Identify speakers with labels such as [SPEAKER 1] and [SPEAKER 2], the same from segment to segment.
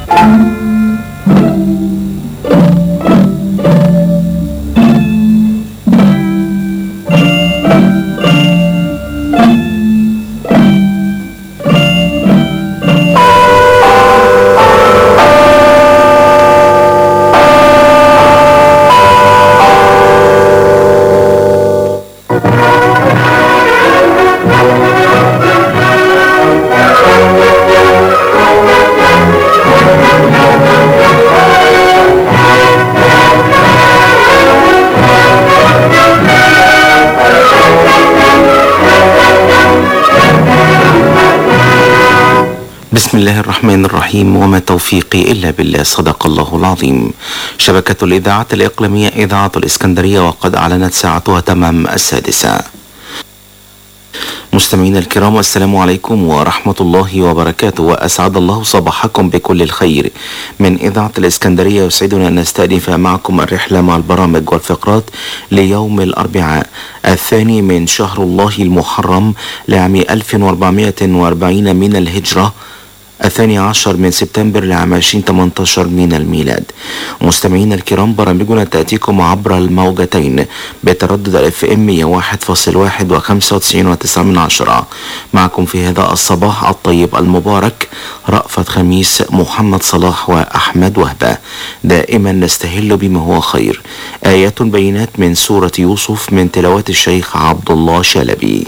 [SPEAKER 1] بسم الله الرحمن الرحيم، وما توفيقي إلا بالله، صدق الله العظيم. شبكة الإذاعة الإقليمية إذاعة الإسكندرية، وقد أعلنت ساعتها تمام 6. مستمعينا الكرام، السلام عليكم ورحمة الله وبركاته، وأسعد الله صباحكم بكل الخير من إذاعة الإسكندرية. يسعدنا أن نستأنف معكم الرحلة مع البرامج والفقرات ليوم الأربعاء 2 من شهر الله المحرم لعام 1440 من الهجرة، 12 من سبتمبر لعام 2018 من الميلاد. مستمعينا الكرام، برامجنا تأتيكم عبر الموجتين بتردد FM 101.1 و95.9. معكم في هذا الصباح الطيب المبارك رأفت خميس، محمد صلاح وأحمد وهبة. دائما نستهل بما هو خير. آيات بينات من سورة يوسف من تلاوة الشيخ عبد الله شلبي.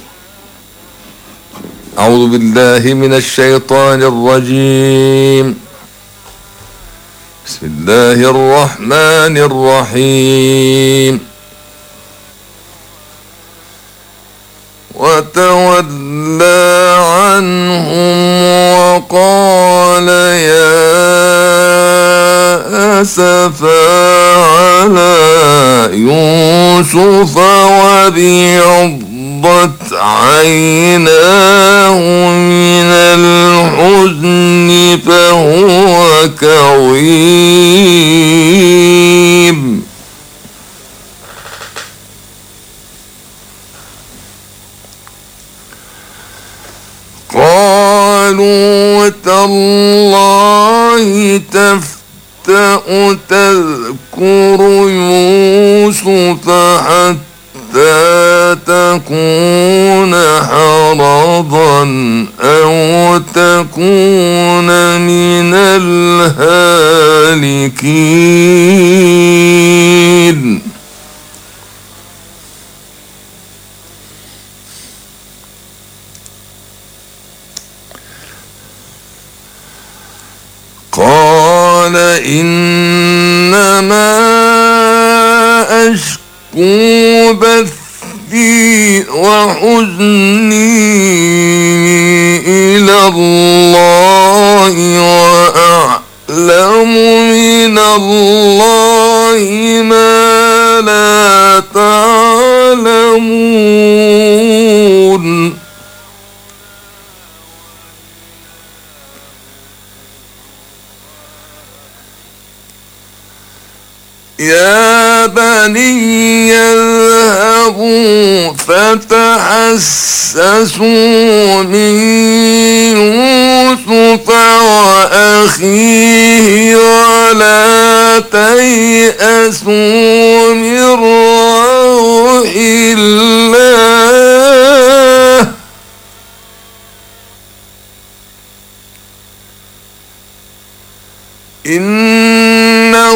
[SPEAKER 2] أعوذ بالله من الشيطان الرجيم. بسم الله الرحمن الرحيم. وتولى عنهم وقال يا أسفا على يوسف وابيضت عيناه من الحزن فهو كظيم. قالوا تالله تفتأ تذكر يوسف حتى تكون حرضا أو تكون من الهالكين. قال إنما أشكو بثي وحزني إلى الله وأعلم من الله ما لا تعلمون. يا بني اذهبوا فتحسسوا من يوسف وأخيه ولا تيأسوا من روح الله إنه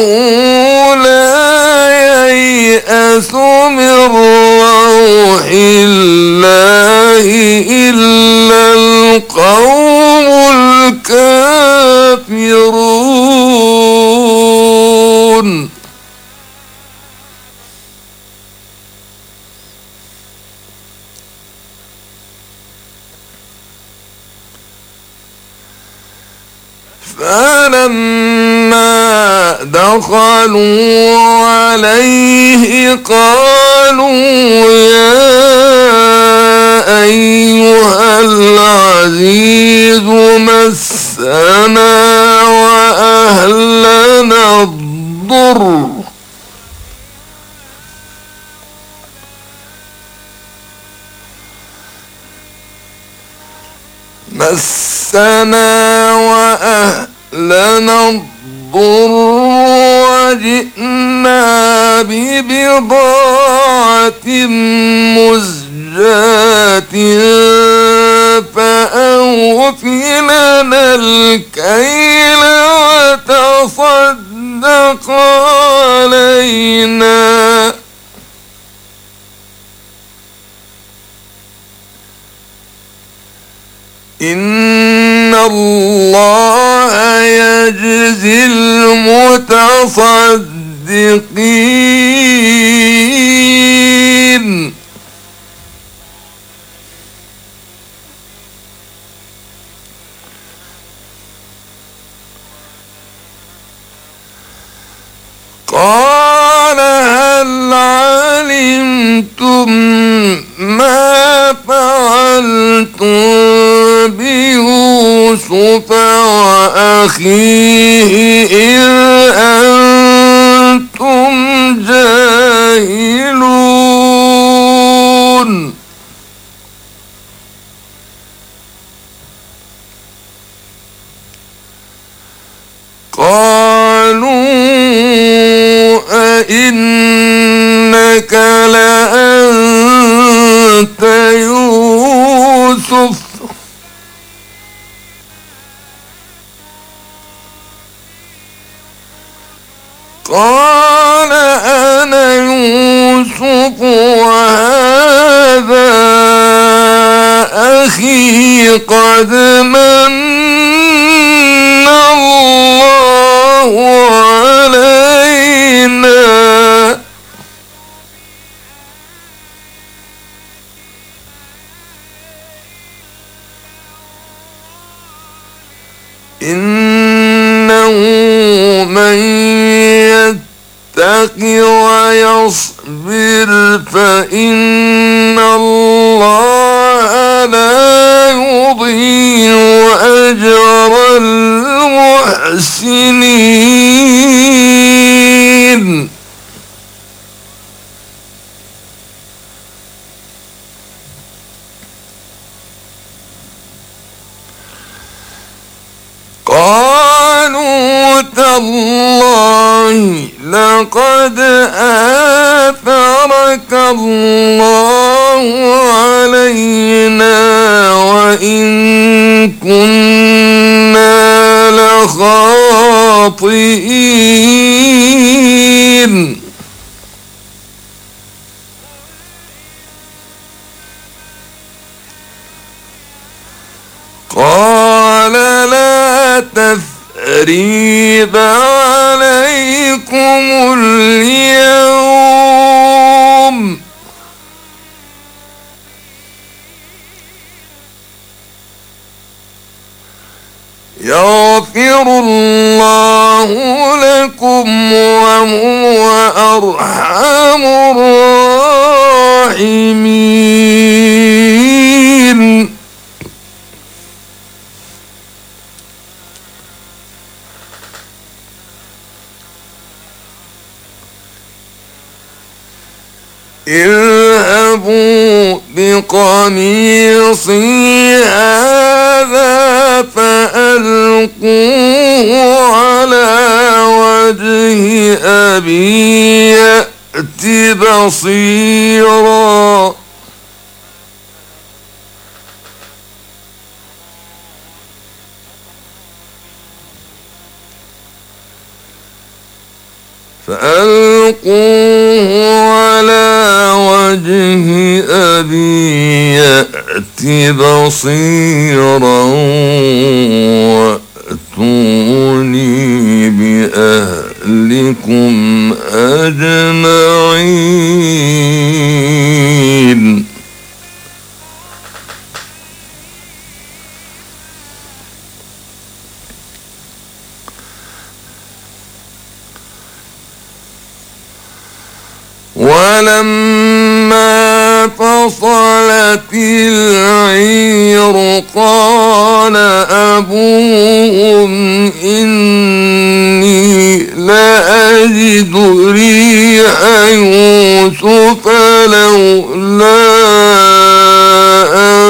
[SPEAKER 2] لا ييأس من روح الله إلا القوم الكافرون. فلما دخلوا عليه قالوا يا أيها العزيز مسنا وأهلنا الضر وأهلنا الضر وجئنا ببضاعة مزجاة فأوفلنا الكيل وتصدق علينا إن الله يجزي المتصدقين. قال هل علمتم ما فعلتم بيوسف وأخيه إذ أنتم جاهلون قالوا أئنك لأنت يوسف قال أنا يوسف وهذا أخي قد من الله علينا إنه من يتق ويصبر فإن الله لا يضيع أجر المحسنين. قالوا تالله لقد آثرك الله علينا وإن كنا لخاطئين. قال لا تثريب عليكم اليوم يغفر الله لكم وهو أرحم الراحمين. اذهبوا بقميصي هذا فألقوه على وجه أبي يأت بصيرا فألقوه على وجه أبي يأت بصيرا وأتوني بأهلكم أجمعين. ولما فصلت العير قال أبوهم إني لأجد ريح يوسف لولا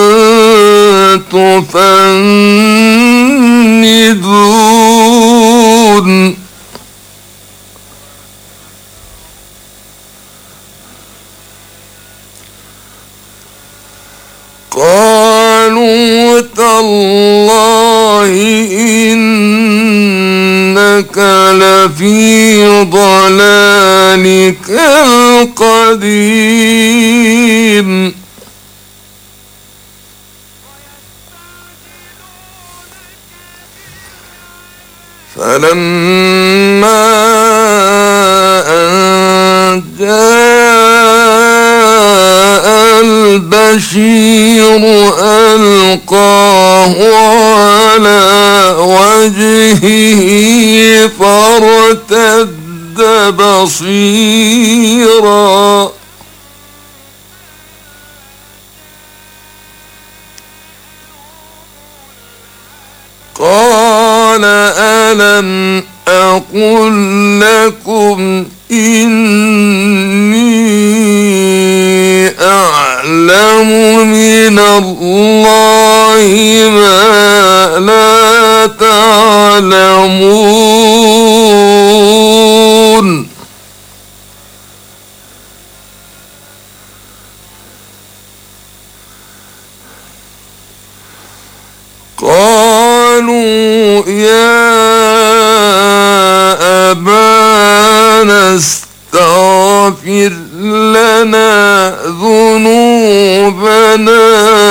[SPEAKER 2] أن تفندون. قالوا تالله إنك لفي ضلالك القديم فلما أن جاء البشير ألقاه على وجهه فارتد بصيرا قال ألم أقل لكم إني أعلم من الله ما لا تعلمون قالوا يا أبانا استغفر لنا ذنوبنا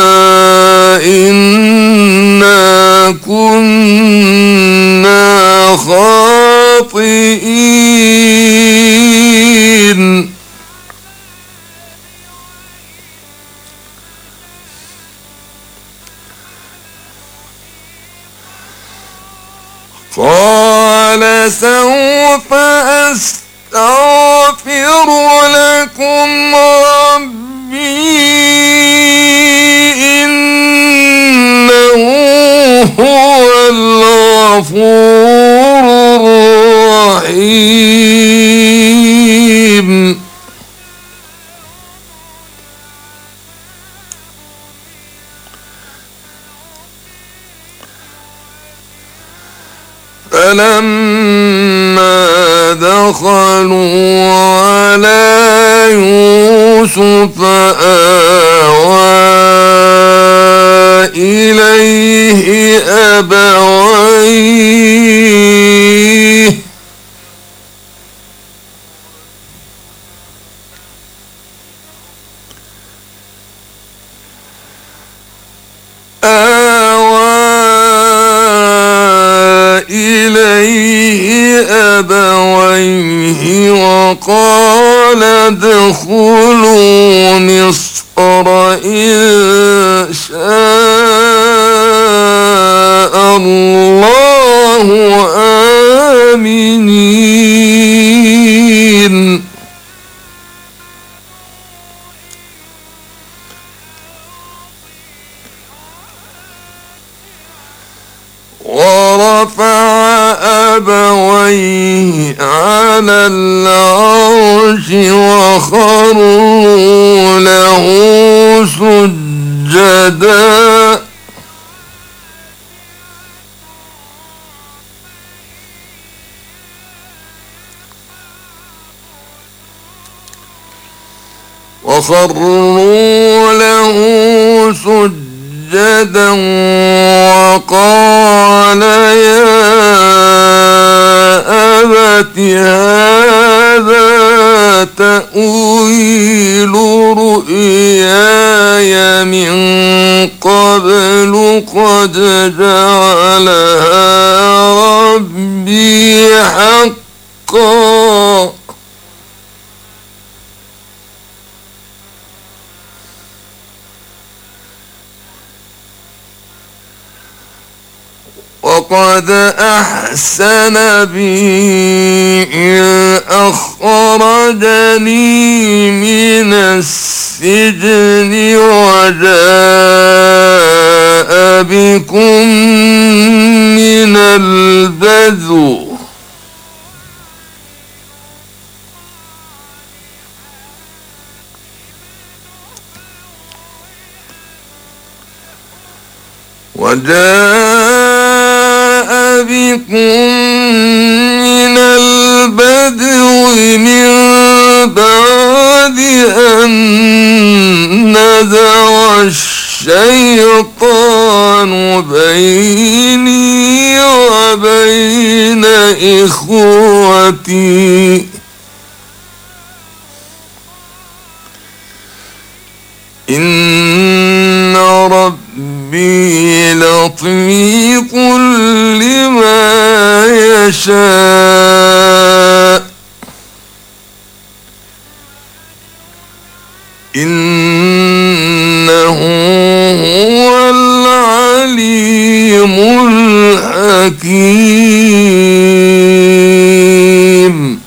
[SPEAKER 2] إنا كنا خاطئين قال سوف أستغفر لكم ربي إنه هو الغفور الرحيم فلما دخلوا على يوسف آوى إليه أبويه وقال ادخلوا مصر إن شاء الله آمنين ورفع أبويه على العرش وخروا له سجدا سجدا وقال يا أبت هذا تأويل رؤياي من قبل قد جعلها ربي حقا وقد أحسن بي إذ أخرجني من السجن وجاء بكم من البدو بكم الشيطان بيني وبين إخوتي إن ربي لطيف لما يشاء إنه هو العليم الحكيم.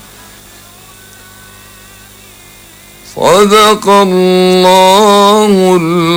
[SPEAKER 2] صدق الله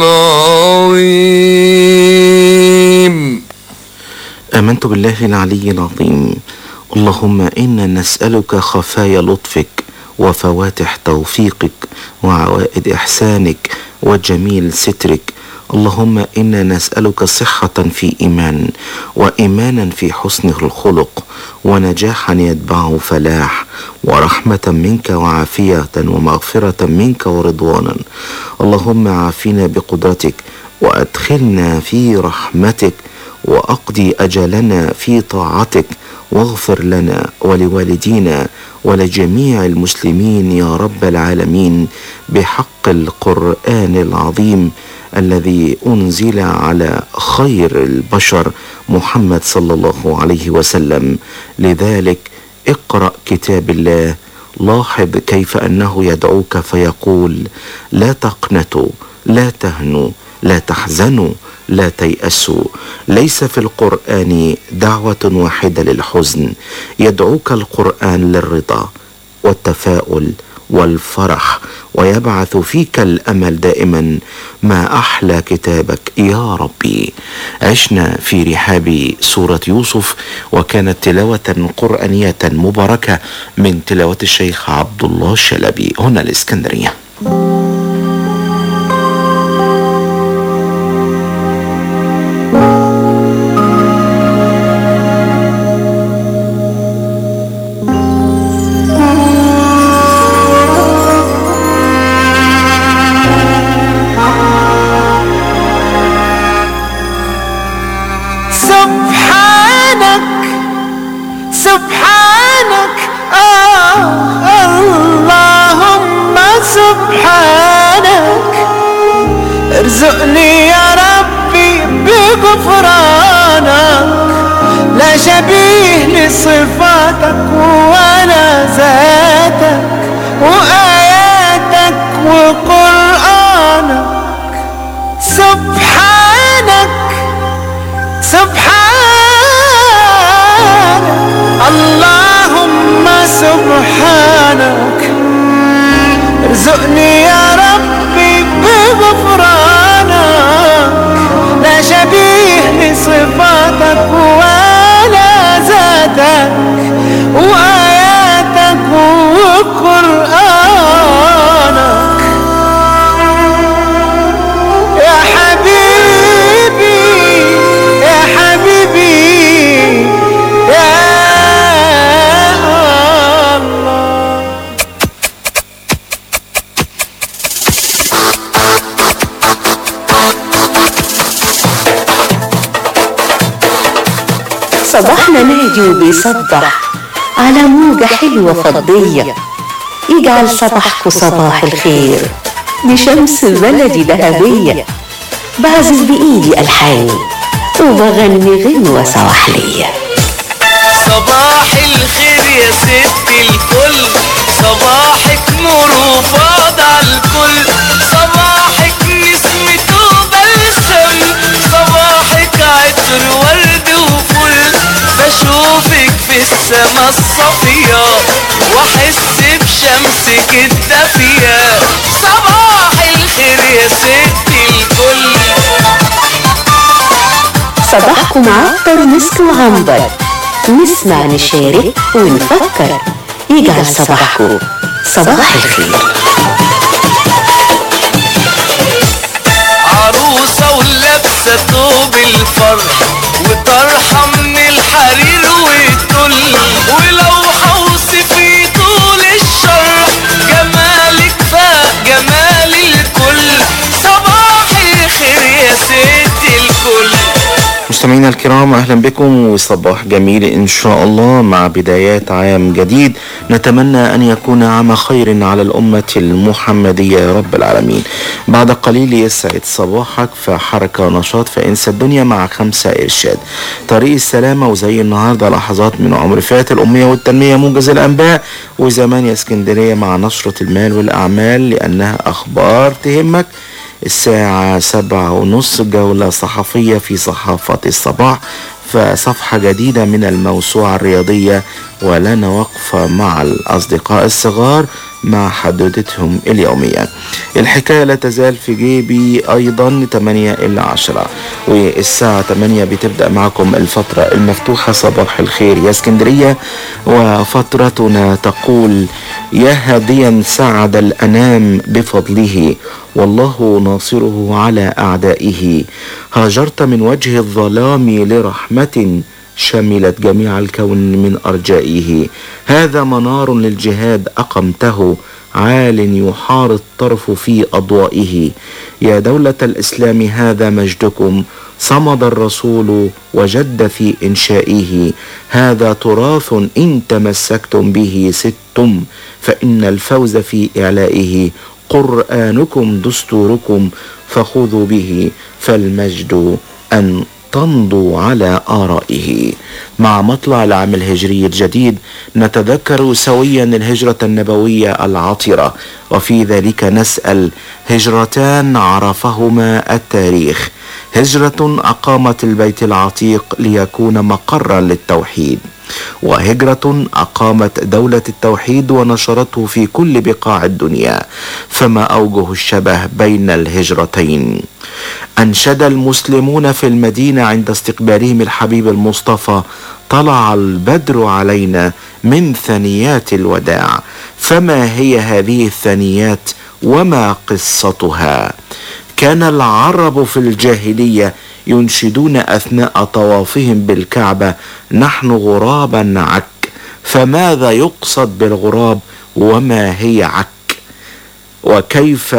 [SPEAKER 2] العظيم.
[SPEAKER 1] آمنت بالله العلي العظيم. اللهم إنا نسألك خفايا لطفك وفواتح توفيقك وعوائد إحسانك وجميل سترك. اللهم إنا نسألك صحة في إيمان وإيمانا في حسن الخلق ونجاحا يتبعه فلاح ورحمة منك وعافية ومغفرة منك ورضوانا. اللهم عافنا بقدرتك وأدخلنا في رحمتك وأقضي أجلنا في طاعتك واغفر لنا ولوالدينا ولجميع المسلمين يا رب العالمين بحق القرآن العظيم الذي أنزل على خير البشر محمد صلى الله عليه وسلم. لذلك اقرأ كتاب الله، لاحظ كيف أنه يدعوك فيقول: لا تقنطوا، لا تهنوا، لا تحزنوا، لا تيأسوا. ليس في القرآن دعوة واحدة للحزن، يدعوك القرآن للرضا والتفاؤل والفرح ويبعث فيك الأمل دائما. ما أحلى كتابك يا ربي. عشنا في رحاب سورة يوسف، وكانت تلاوة قرآنية مباركة من تلاوة الشيخ عبد الله الشلبي هنا الإسكندرية.
[SPEAKER 3] ارزقني يا ربي بغفرانك، لا شبيه لصفاتك ولا ذاتك وآياتك وقرآنك. سبحانك سبحانك اللهم سبحانك. ارزقني يا ربي بغفرانك، لا شبيه لصفاتك ولا ذاتك وآياتك وقرآنك. يا حبيبي يا حبيبي يا الله.
[SPEAKER 4] صباحنا نادي وبيصبح على موجة حلوة فضية، يجعل صباحكوا صباح الخير بشمس بلدي ذهبية. بعزف بإيدي ألحاني وبغني غنوة سواحلية.
[SPEAKER 5] صباح الخير يا ست الكل، صباحك نور وفاض على الكل، صباحك نسمة وبلسم، صباحك عطر ورد وفل. بشوفك في السما الصافية واحس بشمسك الدافية. صباح الخير يا ست الكل.
[SPEAKER 4] صباحكم عطر مسك وعنبر، نسمع نشارك ونفكر، يجعل صباحكم صباح الخير.
[SPEAKER 5] عروسة ولابسة ثوب الفرح وطرحة من الحرير والتل، ولو هوصفي طول الشرح جمالك فاق جمال الكل. صباح الخير يا ستي
[SPEAKER 1] مستمعينا الكرام، أهلا بكم وصباح جميل إن شاء الله مع بدايات عام جديد. نتمنى أن يكون عام خير على الأمة المحمدية يا رب العالمين. بعد قليل يسعد صباحك في حركة ونشاط فإنسى الدنيا مع 5 إرشاد، طريق السلامة، وزي النهاردة لحظات من عمر فات، الأمية والتنمية، موجز الأنباء، وزمان يا اسكندرية مع نشرة المال والأعمال لأنها أخبار تهمك. الساعة 7:30 جولة صحفية في صحافة الصباح، فصفحة جديدة من الموسوعة الرياضية، ولنا وقفة مع الأصدقاء الصغار مع حدوتتهم اليومية. الحكاية لا تزال في جيبي أيضا 8 إلى 10، والساعة 8 بتبدأ معكم الفترة المفتوحة صباح الخير يا اسكندرية، وفترتنا تقول: يا هاديا سعد الأنام بفضله، والله ناصره على أعدائه، هاجرت من وجه الظلام لرحمة شملت جميع الكون من أرجائه، هذا منار للجهاد أقمته، عال يحار الطرف في أضوائه، يا دولة الإسلام هذا مجدكم، صمد الرسول وجد في إنشائه، هذا تراث إن تمسكتم به ستم، فإن الفوز في إعلائه، قرآنكم دستوركم فخذوا به، فالمجد أن تمضوا على آرائه. مع مطلع العام الهجري الجديد نتذكر سويا الهجرة النبوية العطرة، وفي ذلك نسأل: هجرتان عرفهما التاريخ، هجرة أقامت البيت العتيق ليكون مقرا للتوحيد، وهجرة أقامت دولة التوحيد ونشرته في كل بقاع الدنيا، فما أوجه الشبه بين الهجرتين؟ أنشد المسلمون في المدينة عند استقبالهم الحبيب المصطفى: طلع البدر علينا من ثنيات الوداع، فما هي هذه الثنيات وما قصتها؟ كان العرب في الجاهلية ينشدون أثناء طوافهم بالكعبة: نحن غرابا عك، فماذا يقصد بالغراب وما هي عك؟ وكيف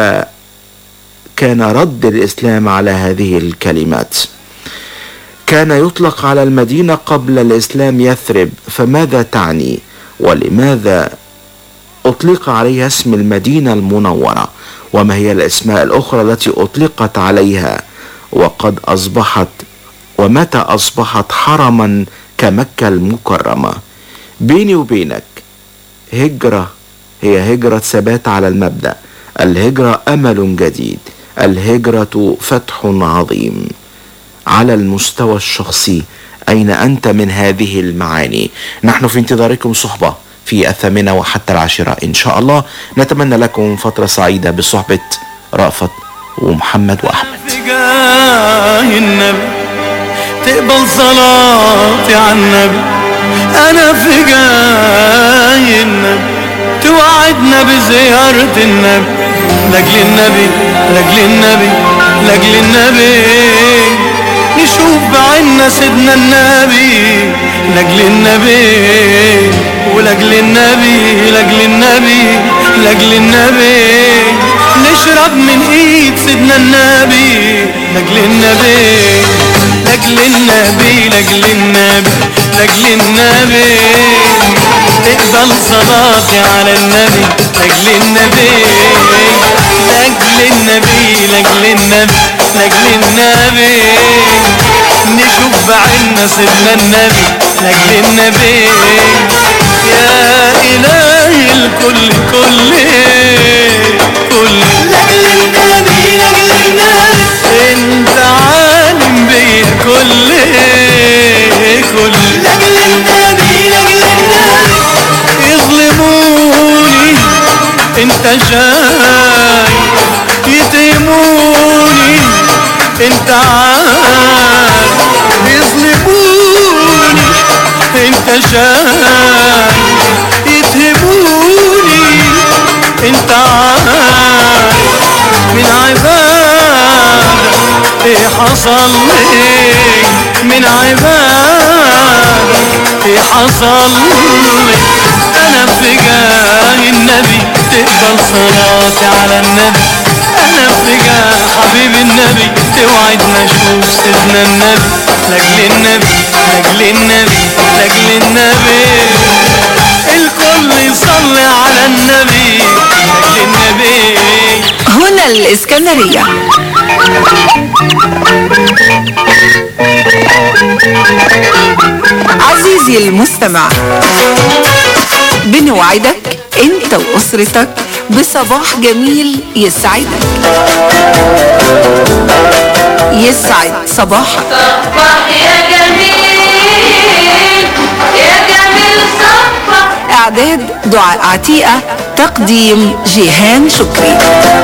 [SPEAKER 1] كان رد الإسلام على هذه الكلمات؟ كان يطلق على المدينة قبل الإسلام يثرب، فماذا تعني؟ ولماذا أطلق عليها اسم المدينة المنورة؟ وما هي الأسماء الأخرى التي أطلقت عليها؟ وقد أصبحت ومتى أصبحت حرما كمكة المكرمة؟ بيني وبينك، هجرة هي هجرة ثبات على المبدأ، الهجرة أمل جديد، الهجرة فتح عظيم. على المستوى الشخصي أين أنت من هذه المعاني؟ نحن في انتظاركم صحبة في 8 وحتى 10 إن شاء الله. نتمنى لكم فترة سعيدة بصحبة رأفت ومحمد وأحمد.
[SPEAKER 5] في جاه النبي تقبل صلاتي على النبي، أنا في جاه النبي توعدنا بزيارة النبي، لأجل النبي لأجل النبي لأجل النبي نشوف بعنا سيدنا النبي، لأجل النبي ولأجل النبي لأجل النبي لأجل النبي نشرب من ايد سيدنا النبي، لأجل النبي لأجل النبي لأجل النبي لأجل النبي اقبل صلاتي على النبي، لأجل النبي لأجل النبي لأجل النبي لأجل النبي نشوف بعنا سيدنا النبي، لأجل النبي يا إلهي الكل كل لأجل النبي لأجل النبي انت عالم بيا كل لأجل النبي لأجل النبي يظلموني انت جاي، يتهموني انت عارف، يظلموني انت جاي، يتهموني انت عارف، من عبادك ايه حصل لي، من عبادك ايه حصل لي، انا في جاه النبي تقبل صلاتي على النبي، انا في جاه حبيب النبي توعدنا شوف سيدنا النبي لاجل النبي لاجل النبي لاجل النبي الكل يصلي على النبي لاجل النبي.
[SPEAKER 6] هنا الإسكندرية. عزيزي المستمع، بنوعدك انت واسرتك بصباح جميل يسعدك. يسعد صباحك.
[SPEAKER 7] صباح يا جميل يا جميل صباح.
[SPEAKER 6] اعداد دعاء عتيقة، تقديم جيهان شكري.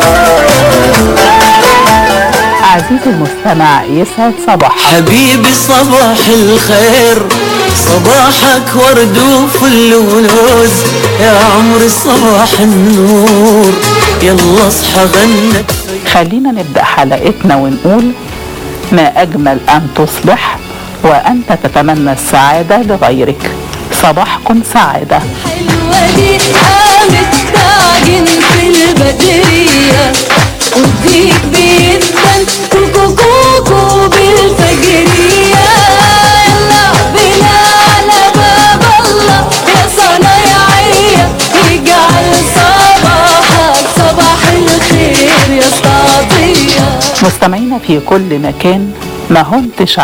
[SPEAKER 8] عزيزي المستمع، يسعد صباحك.
[SPEAKER 5] حبيبي صباح الخير، صباحك ورد وفل ولوز، يا عمري صباح النور، يلا اصحى غنى.
[SPEAKER 8] خلينا نبدأ حلقتنا ونقول: ما أجمل أن تصبح وأنت تتمنى السعادة لغيرك. صباحكم سعادة.
[SPEAKER 7] حلوة دي قامت تعجن في البدرية، وديك بيدن كوكو كوكو بالفجرية. يلا بنا على باب الله يا صنايعية، يجعل صباحك صباح الخير يا صبية.
[SPEAKER 8] مستمعينا في كل مكان، ما هنتش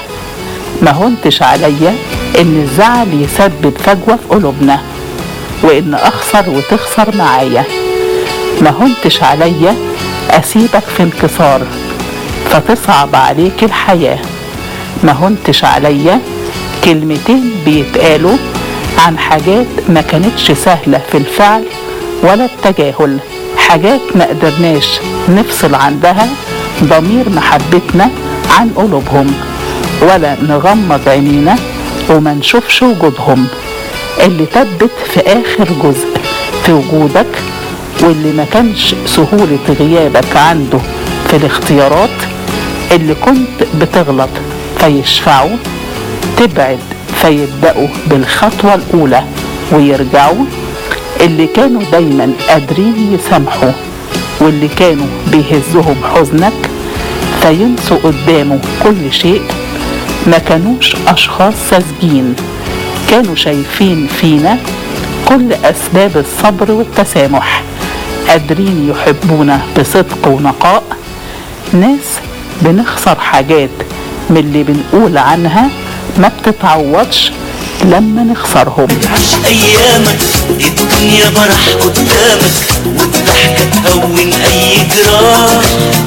[SPEAKER 8] عليا ان الزعل يسبب فجوة في قلوبنا، وان اخسر وتخسر معايا. ما هنتش عليا اسيبك في انكسار فتصعب عليك الحياة. ما هنتش عليا كلمتين بيتقالوا عن حاجات ما كانتش سهلة في الفعل ولا التجاهل، حاجات ما قدرناش نفصل عندها ضمير محبتنا عن قلوبهم، ولا نغمض عينينا وما نشوفش وجودهم. اللي تبت في آخر جزء في وجودك، واللي ما كانش سهولة غيابك عنده في الاختيارات، اللي كنت بتغلط فيشفعوا، تبعد فيبدأوا بالخطوة الأولى ويرجعوا، اللي كانوا دايما قادرين يسامحوا، واللي كانوا بيهزهم حزنك فينسوا قدامه كل شيء. ما كانوش أشخاص ساذجين، كانوا شايفين فينا كل أسباب الصبر والتسامح، قادرين يحبونا بصدق ونقاء. ناس بنخسر حاجات من اللي بنقول عنها ما بتتعوضش لما نخسرهم.
[SPEAKER 5] عيش ايامك الدنيا برح قدامك، والضحكة تهون اي جراح،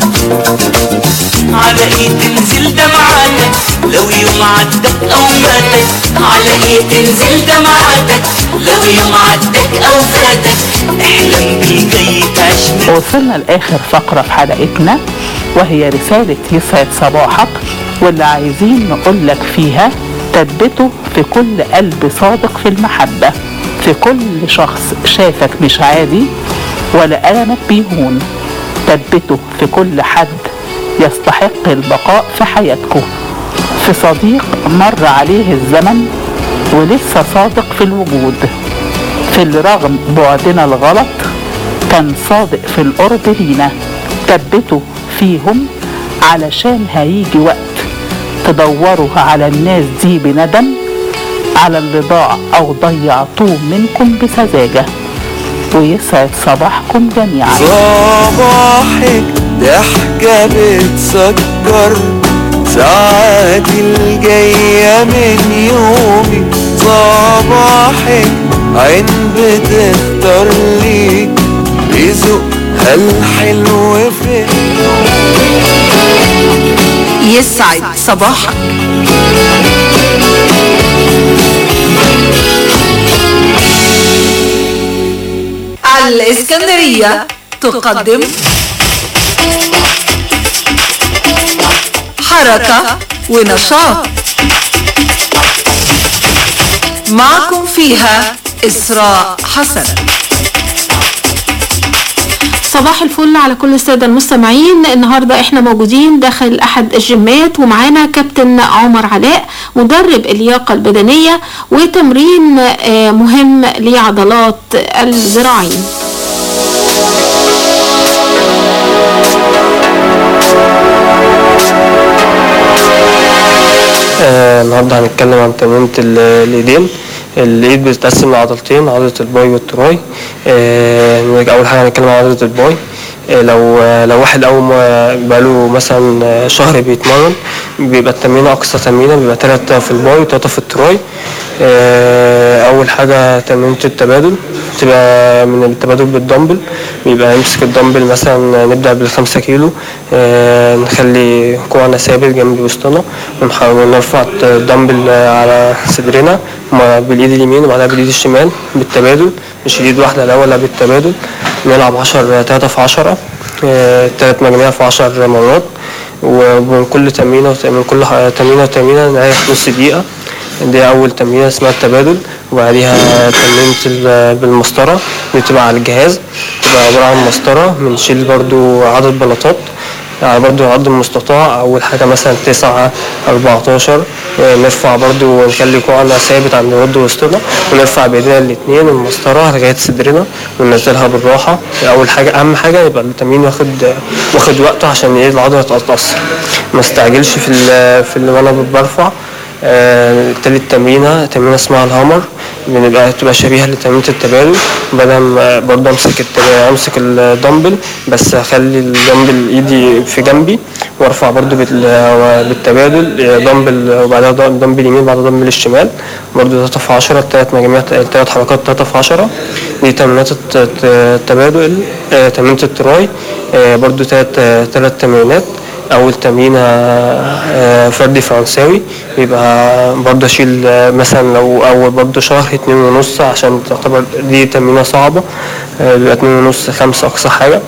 [SPEAKER 5] على ايه تنزل دمعاتك لو يوم عدك او فاتك، على ايه تنزل دمعاتك لو يوم عدك او فاتك، احلم بالجاي تعيش.
[SPEAKER 8] وصلنا لاخر فقرة في حلقتنا، وهي رسالة يسعد صباحك، واللي عايزين نقولك فيها: ثبته في كل قلب صادق في المحبة، في كل شخص شافك مش عادي ولا ألمك بيهون. ثبته في كل حد يستحق البقاء في حياتكم، في صديق مر عليه الزمن ولسه صادق في الوجود، في اللي رغم بعدنا الغلط كان صادق في القرب لينا. ثبته فيهم علشان هيجي وقت تدوروا على الناس دي بندم، على اللي ضاع أو ضيعتوه منكم بسذاجة. ويسعد صباحكم جميعا.
[SPEAKER 2] صباحك ضحكة بتسكر ساعاتي الجاية من يومي، صباحك عين بتختار لي رزقها الحلو في
[SPEAKER 6] يسعد صباحك. الإسكندرية تقدم حركة ونشاط، معكم فيها إسراء حسن.
[SPEAKER 9] صباح الفل على كل السادة المستمعين. النهاردة احنا موجودين داخل احد الجيمات، ومعانا كابتن عمر علاء مدرب اللياقة البدنية وتمرين مهم لعضلات الذراعين.
[SPEAKER 10] النهارده هنتكلم عن تمرينة الإيدين. الإيد بتتقسم لعضلتين، عضلة الباي والتراي. أول حاجة هنتكلم عن عضلة الباي. لو واحد أول ما بقاله مثلا شهر بيتمرن، بيبقى التمرينة أقصى تمرينة بيبقى 3 في الباي و3 في التراي. أول حاجة تمرينة التبادل، تبقى من التبادل بالدمبل. بيبقى نمسك الدمبل مثلا، نبدأ بال5 كيلو، نخلي كوعنا ثابت جنب وسطنا، ونرفع الدمبل على صدرنا بالإيد اليمين وبعدها بالإيد الشمال بالتبادل، مش الإيد واحدة الأول، لا بالتبادل. نلعب 3 في 10، 3 مجموعات في 10 مرات. ومن كل تمرينة ومن كل تمرينة نريح نص دقيقة. دي أول تمرينة اسمها التبادل. وبعديها تمرينة بالمسطرة، بتبقى على الجهاز، بتبقى عبارة عن مسطرة. بنشيل برضو عدد بلاطات، برضو عرض المستطاع. أول حاجة مثلا 9 14. نرفع برضو ونخلي كوعنا ثابت عند رد وسطنا، ونرفع بإيدينا الاتنين المسطرة لغاية صدرنا وننزلها بالراحة. أول حاجة أهم حاجة يبقى التمرين واخد وقته عشان العضلة تتأثر، ما استعجلش في اللي وأنا برفع. تالت تمرينة اسمها الهامر، بتبقى شبيهة لتمرينة التبادل. بدل ما برضه امسك الدمبل، بس اخلي الدمبل ايدي في جنبي وارفع برضه بالتبادل دمبل، وبعدها دمبل يمين بعد دمبل الشمال. برضه 3 في 10، 3 حركات 3 في 10. دي تمرينات التبادل. تمرينة التراي برضه 3 تمرينات. أول تمرينة فردي فرنساوي، بيبقى برضه أشيل مثلا لو أول برضه شهر 2.5، عشان تعتبر دي تمرينة صعبة. بيبقى 2.5 5 أقصى حاجة.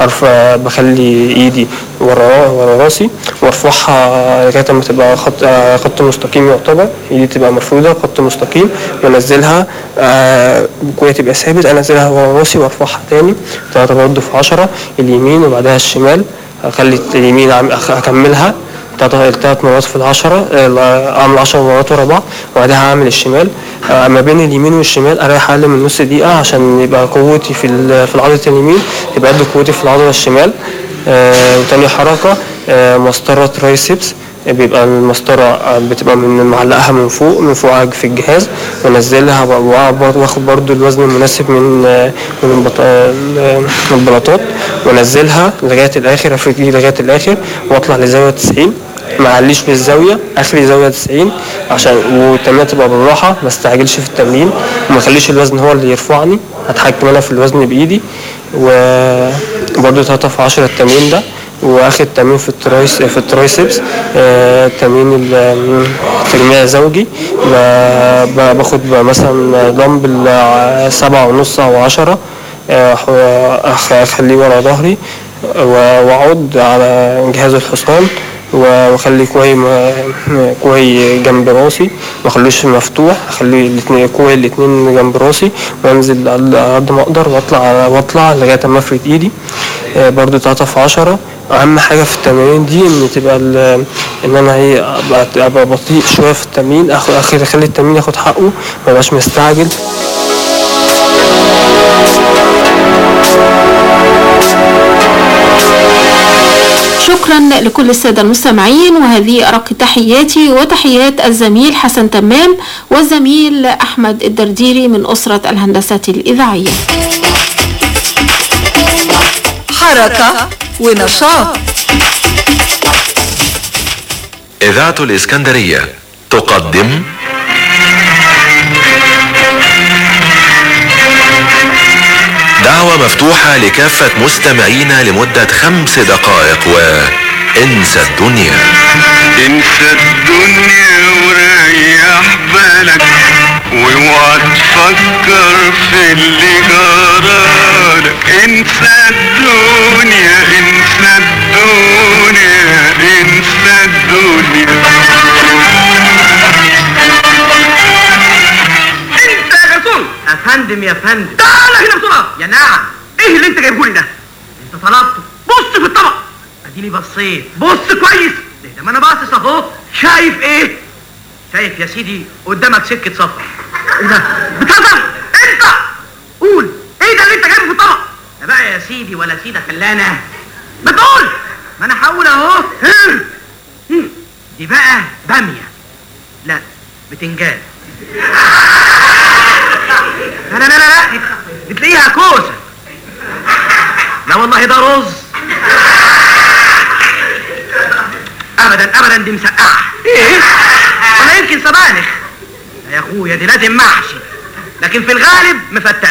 [SPEAKER 10] بخلي إيدي ورا راسي وارفعها لغاية ما تبقى خط مستقيم، يعتبر إيدي تبقى مفرودة خط مستقيم، وانزلها كوية تبقى ثابت، انزلها ورا راسي وارفعها تاني. 3 برضه في 10 اليمين وبعدها الشمال. اخلي اليمين اكملها 3 مرات في 10، اعمل 10 مرات ورا بعض، وبعدها اعمل الشمال. ما بين اليمين والشمال اريح اقل من نص دقيقه، عشان يبقى قوتي في العضله اليمين تبقى قد قوتي في العضله الشمال. وتاني حركه مسطره ترايسبس، بيبقى المسطره بتبقى معلقها من فوق في الجهاز، وانزلها واخد برضو الوزن المناسب من البلاطات، وانزلها لغايه الاخر، افرد ايدي لغايه الاخر، واطلع لزاويه 90. ما اعليش بالزاويه، اخري زاويه 90 عشان والتمرين تبقى بالراحه، ما استعجلش في التمرين، وما اخليش الوزن هو اللي يرفعني، اتحكم انا في الوزن بايدي. وبرضو 3 في 10 التمرين ده. واخد تمرين في الترايسبس، تمرين التجميع زوجي. باخد مثلا دمبل 7.5 أو 10، اخليه ورا ظهري واقعد على جهاز الحصان، واخلي كوعي جنب راسي، ما اخلوش مفتوح، اخلي كوعي الاتنين جنب راسي، وانزل على قد ما اقدر، واطلع لغايه ما افرد ايدي. برضو 3 في 10. اهم حاجه في التمارين دي ان تبقى ان انا ابقى بطيء شويه في التمرين، اخلي التمرين ياخد حقه، ما ابقاش مستعجل.
[SPEAKER 9] شكرا لكل السادة المستمعين، وهذه أرق تحياتي وتحيات الزميل حسن تمام والزميل أحمد الدرديري من أسرة الهندسة الإذاعية.
[SPEAKER 6] حركة ونشاط.
[SPEAKER 11] إذاعة الإسكندرية تقدم دعوة مفتوحة لكافة مستمعينا لمدة 5 دقائق، وانسى الدنيا.
[SPEAKER 12] انسى الدنيا وريح بالك، واوعى تفكر في اللي جرالك. انسى الدنيا، انسى الدنيا، انسى الدنيا.
[SPEAKER 13] انت يا جاسوس. افندم يا فندم. تعالى هنا بسرعه. يا نعم. ايه اللي انت جايبهولي ده؟ انت طلبته. بص في الطبق. اديني بصيت. بص كويس. ده ما انا باصص اهو. شايف ايه؟ شايف يا سيدي قدامك سكه سفر. ايه ده؟ بتهزر؟ انت قول ايه ده اللي انت جايبه في الطبق؟ ده بقى يا سيدي ولا سيدة خلانه. ما تقول. ما انا هقول اهو. دي بقى باميه. لا بتنجان. لا لا لا لا بتلاقيها كوسه. لا والله ده رز. ابدا ابدا دي مسقعه. ايه ولا يمكن سبانخ يا اخويا، دي لازم محشي، لكن في الغالب مفتقه.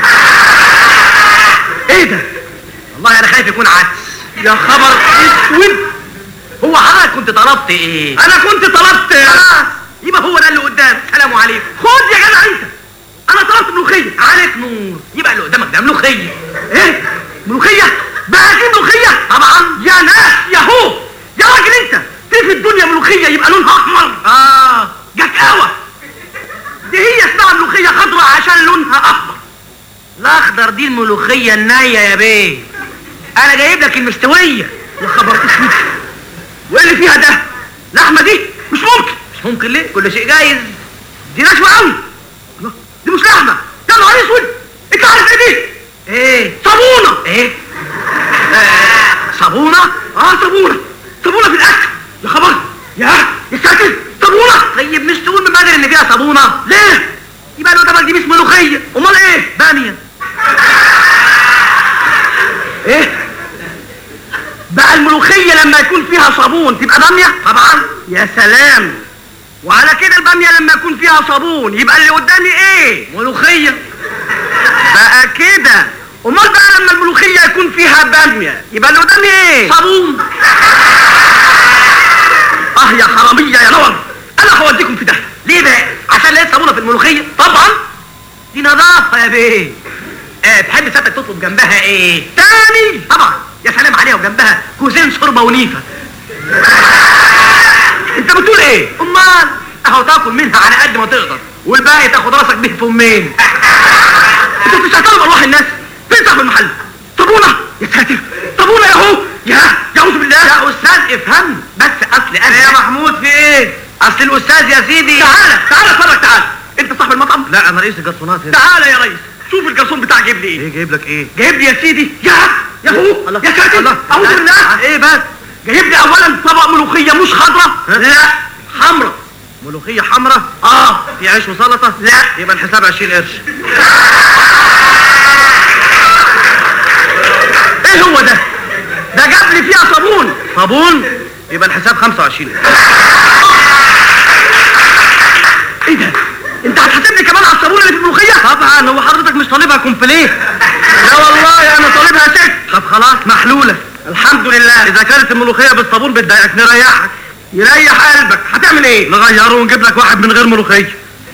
[SPEAKER 13] ايه ده؟ والله انا خايف يكون عدس. يا خبر اسود. هو حضرتك كنت طلبت ايه؟ انا كنت طلبت يبقى هو ده اللي قدامك. السلام عليكم. خد يا جدع انت. انا طلبت ملوخيه. عليك نور. يبقى اللي قدامك ده ملوخيه. ايه ملوخيه؟ بقى دي ملوخيه طبعا. يا ناس يا هو يا راجل انت، في الدنيا ملوخيه يبقى لونها احمر؟ جكاوه. دي هي اسمها ملوخيه خضراء عشان لونها احمر. الاخضر دي الملوخيه النيه يا بيه. انا جايب لك المستويه. يا خبر اسود. وايه اللي فيها ده؟ لحمه دي؟ مش ممكن. مش ممكن ليه؟ كل شيء جايز. دي ناشفه قوي. دي مش لحمه. يا نهار اسود. انت عارف ايه دي؟ ايه؟ صابونه. ايه؟ صابونه؟ صابونه. صابونه في الاكل. يا خبر. يا ساتر. صابونه. طيب مش تقول من بدري ان فيها صابونه؟ ليه؟ يبقى لو ده دي مش ملوخيه. امال ايه؟ باميه. ايه؟ بقى الملوخيه لما يكون فيها صابون تبقى باميه؟ طبعا. يا سلام. وعلى كده الباميه لما يكون فيها صابون يبقى اللي قدامي ايه؟ ملوخيه. بقى كده. امال بقى لما الملوخيه يكون فيها باميه يبقى اللي قدامي ايه؟ صابون. يا حراميه يا نور، انا هوديكم في ده. ليه بقى؟ عشان لقيت صابونه في الملوخيه؟ طبعا دي نظافه يا بيه. تحب سيادتك تطلب جنبها ايه؟ تاني طبعا. يا سلام عليها، وجنبها كوزين شوربه ونيفه. انت بتقول ايه؟ امال اهو تاكل منها على قد ما تقدر، والباقي تاخد راسك به فمين. انت مش هتطلب ارواح الناس. فين صاحب المحل؟ صابونه. يا ساتر. صابونه يا هو. يا اعوذ بالله. يا استاذ افهمني بس. اصل انا يا محمود في ايه؟ اصل الاستاذ يا سيدي. تعالى اتفرج. تعالى. انت صاحب المطعم؟ لا انا رئيس الجرسونات هنا. تعالى يا ريس. شوف الجرسون بتاعك جايب لي ايه؟ جايب لك ايه؟ جايب لي يا سيدي يا هو يا ساتر. اعوذ بالله. ايه بس؟ جايب لي اولا طبق ملوخيه مش خضراء. لا حمراء. ملوخيه حمراء؟ في عيش وسلطه؟ لا. يبقى الحساب 20 قرش. ايه هو ده؟ ده جاب لي فيها صابون. صابون؟ يبقى الحساب 25 قرش. ايه ده؟ انت هتحاسبني كمان على الصابونه اللي في الملوخيه؟ طبعا. هو حضرتك مش طالبها كومبليه؟ لا والله انا طالبها ست. طب خلاص محلوله. الحمد لله. اذا كانت الملوخيه بالصابون بتضايقك نريحك. يريح قلبك. هتعمل ايه؟ نغيره ونجيب لك واحد من غير ملوخيه.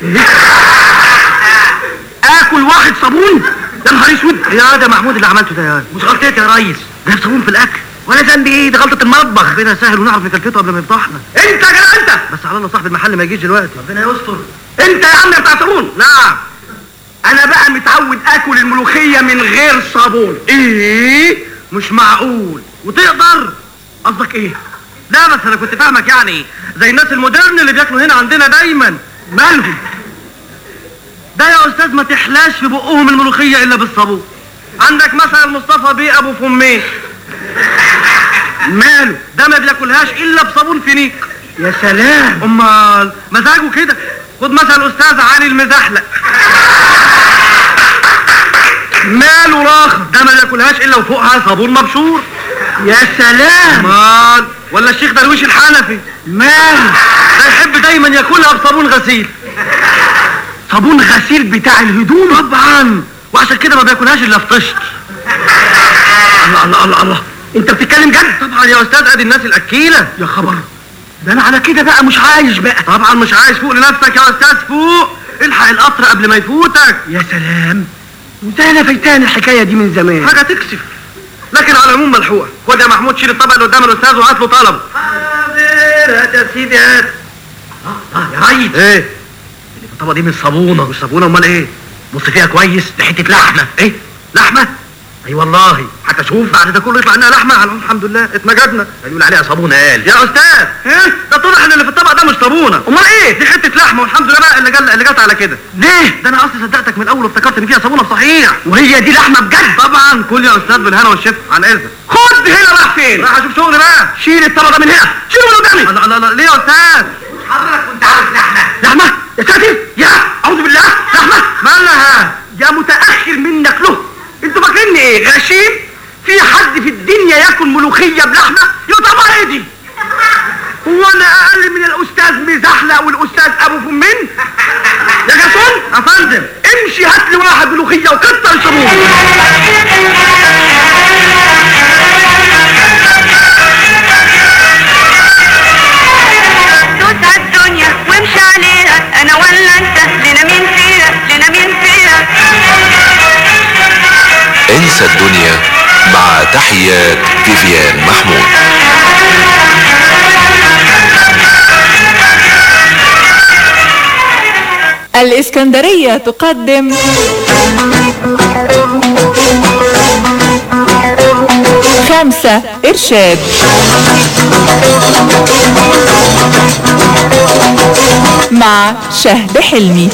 [SPEAKER 13] اكل واحد صابون؟ يا نهار اسود. يا ده محمود اللي عملته ده يا مش غلطتي يا ريس. جايب صابون في الاكل ولا ذنبي ايه؟ ده غلطه المطبخ. ربنا سهل ونعرف نكلفته قبل ما يفضحنا. انت يا جدع انت. بس على الله صاحب المحل ما يجيش دلوقتي. ربنا يستر. انت يا عم بتاع صابون. نعم. انا بقى متعود اكل الملوخيه من غير صابون. ايه؟ مش معقول. وتقدر؟ قصدك ايه؟ لا بس انا كنت فاهمك يعني زي الناس المودرن اللي بياكلوا هنا عندنا دايما. مالهم؟ ده يا استاذ ما تحلاش في بقهم الملوخيه الا بالصابون. عندك مثلا مصطفى بيه ابو فمين، ماله؟ ده ما بياكلهاش الا بصابون فينيك. يا سلام. امال مزاجه كده. خد مثلا الاستاذ علي المزحلق، ماله راخر؟ ده ما بياكلهاش الا وفوقها صابون مبشور. يا سلام. امال ولا الشيخ درويش الحنفي، ماله؟ ده يحب دايما ياكلها بصابون غسيل. صابون غسيل بتاع الهدوم؟ طبعا. وعشان كده ما بياكلهاش الا في طشت. الله الله الله الله. انت بتتكلم جد؟ طبعا يا استاذ. ادي الناس الاكيله. يا خبر. ده انا على كده بقى مش عايش بقى. طبعا مش عايش. فوق لنفسك يا استاذ فوق. الحق القطر قبل ما يفوتك. يا سلام. وده انا فايتاني الحكايه دي من زمان. حاجه تكسف، لكن على العموم ملحوقه. خد يا محمود شيل الطبق اللي قدام الاستاذ وهات له طلب. حاضر. هات يا سيدي هات. يا ريس. ايه اللي في الطبق دي؟ مش صابونه. مش صابونه امال ايه؟ بص فيها كويس. دي حته لحمه. ايه لحمه؟ اي والله. حتى شوف بعد ده كله يطلع انها لحمه. الحمد لله اتمجدنا. يقول عليها صابونه. قال يا استاذ ده طلع ان اللي في الطبق ده مش صابونه. امال ايه؟ دي حته لحمه والحمد لله بقى اللي جت على كده. ليه؟ ده انا اصلا صدقتك من الاول وافتكرت ان فيها صابونه بصحيح. وهي دي لحمه بجد؟ طبعا. كل يا استاذ بالهنا والشفا. عن اذنك. خد هنا. راح فين؟ راح اشوف شغل بقى. شيل الطبق ده من هنا. شيله من قدامي. لا لا لا. ليه يا استاذ؟ حضرتك كنت عاوز لحمه. لحمه يا ساتر، يا اعوذ بالله، لحمه مالها يا متاخر منك له. انتوا فاكريني ايه غشيم؟ في حد في الدنيا ياكل ملوخيه بلحمه؟ يبقى طبعا ايه دي؟ هو انا اقل من الاستاذ مزحلق والاستاذ ابو فمين؟ يا جاسون يا فندم، امشي هات لي واحد ملوخيه وكتر شربوه.
[SPEAKER 14] دوس الدنيا وامشي عليها، انا ولا انت، لنا مين فيها، لنا مين فيها.
[SPEAKER 11] انسى الدنيا مع تحيات فيفيان محمود.
[SPEAKER 6] الإسكندرية تقدم خمسة إرشاد. مع شهد حلمي.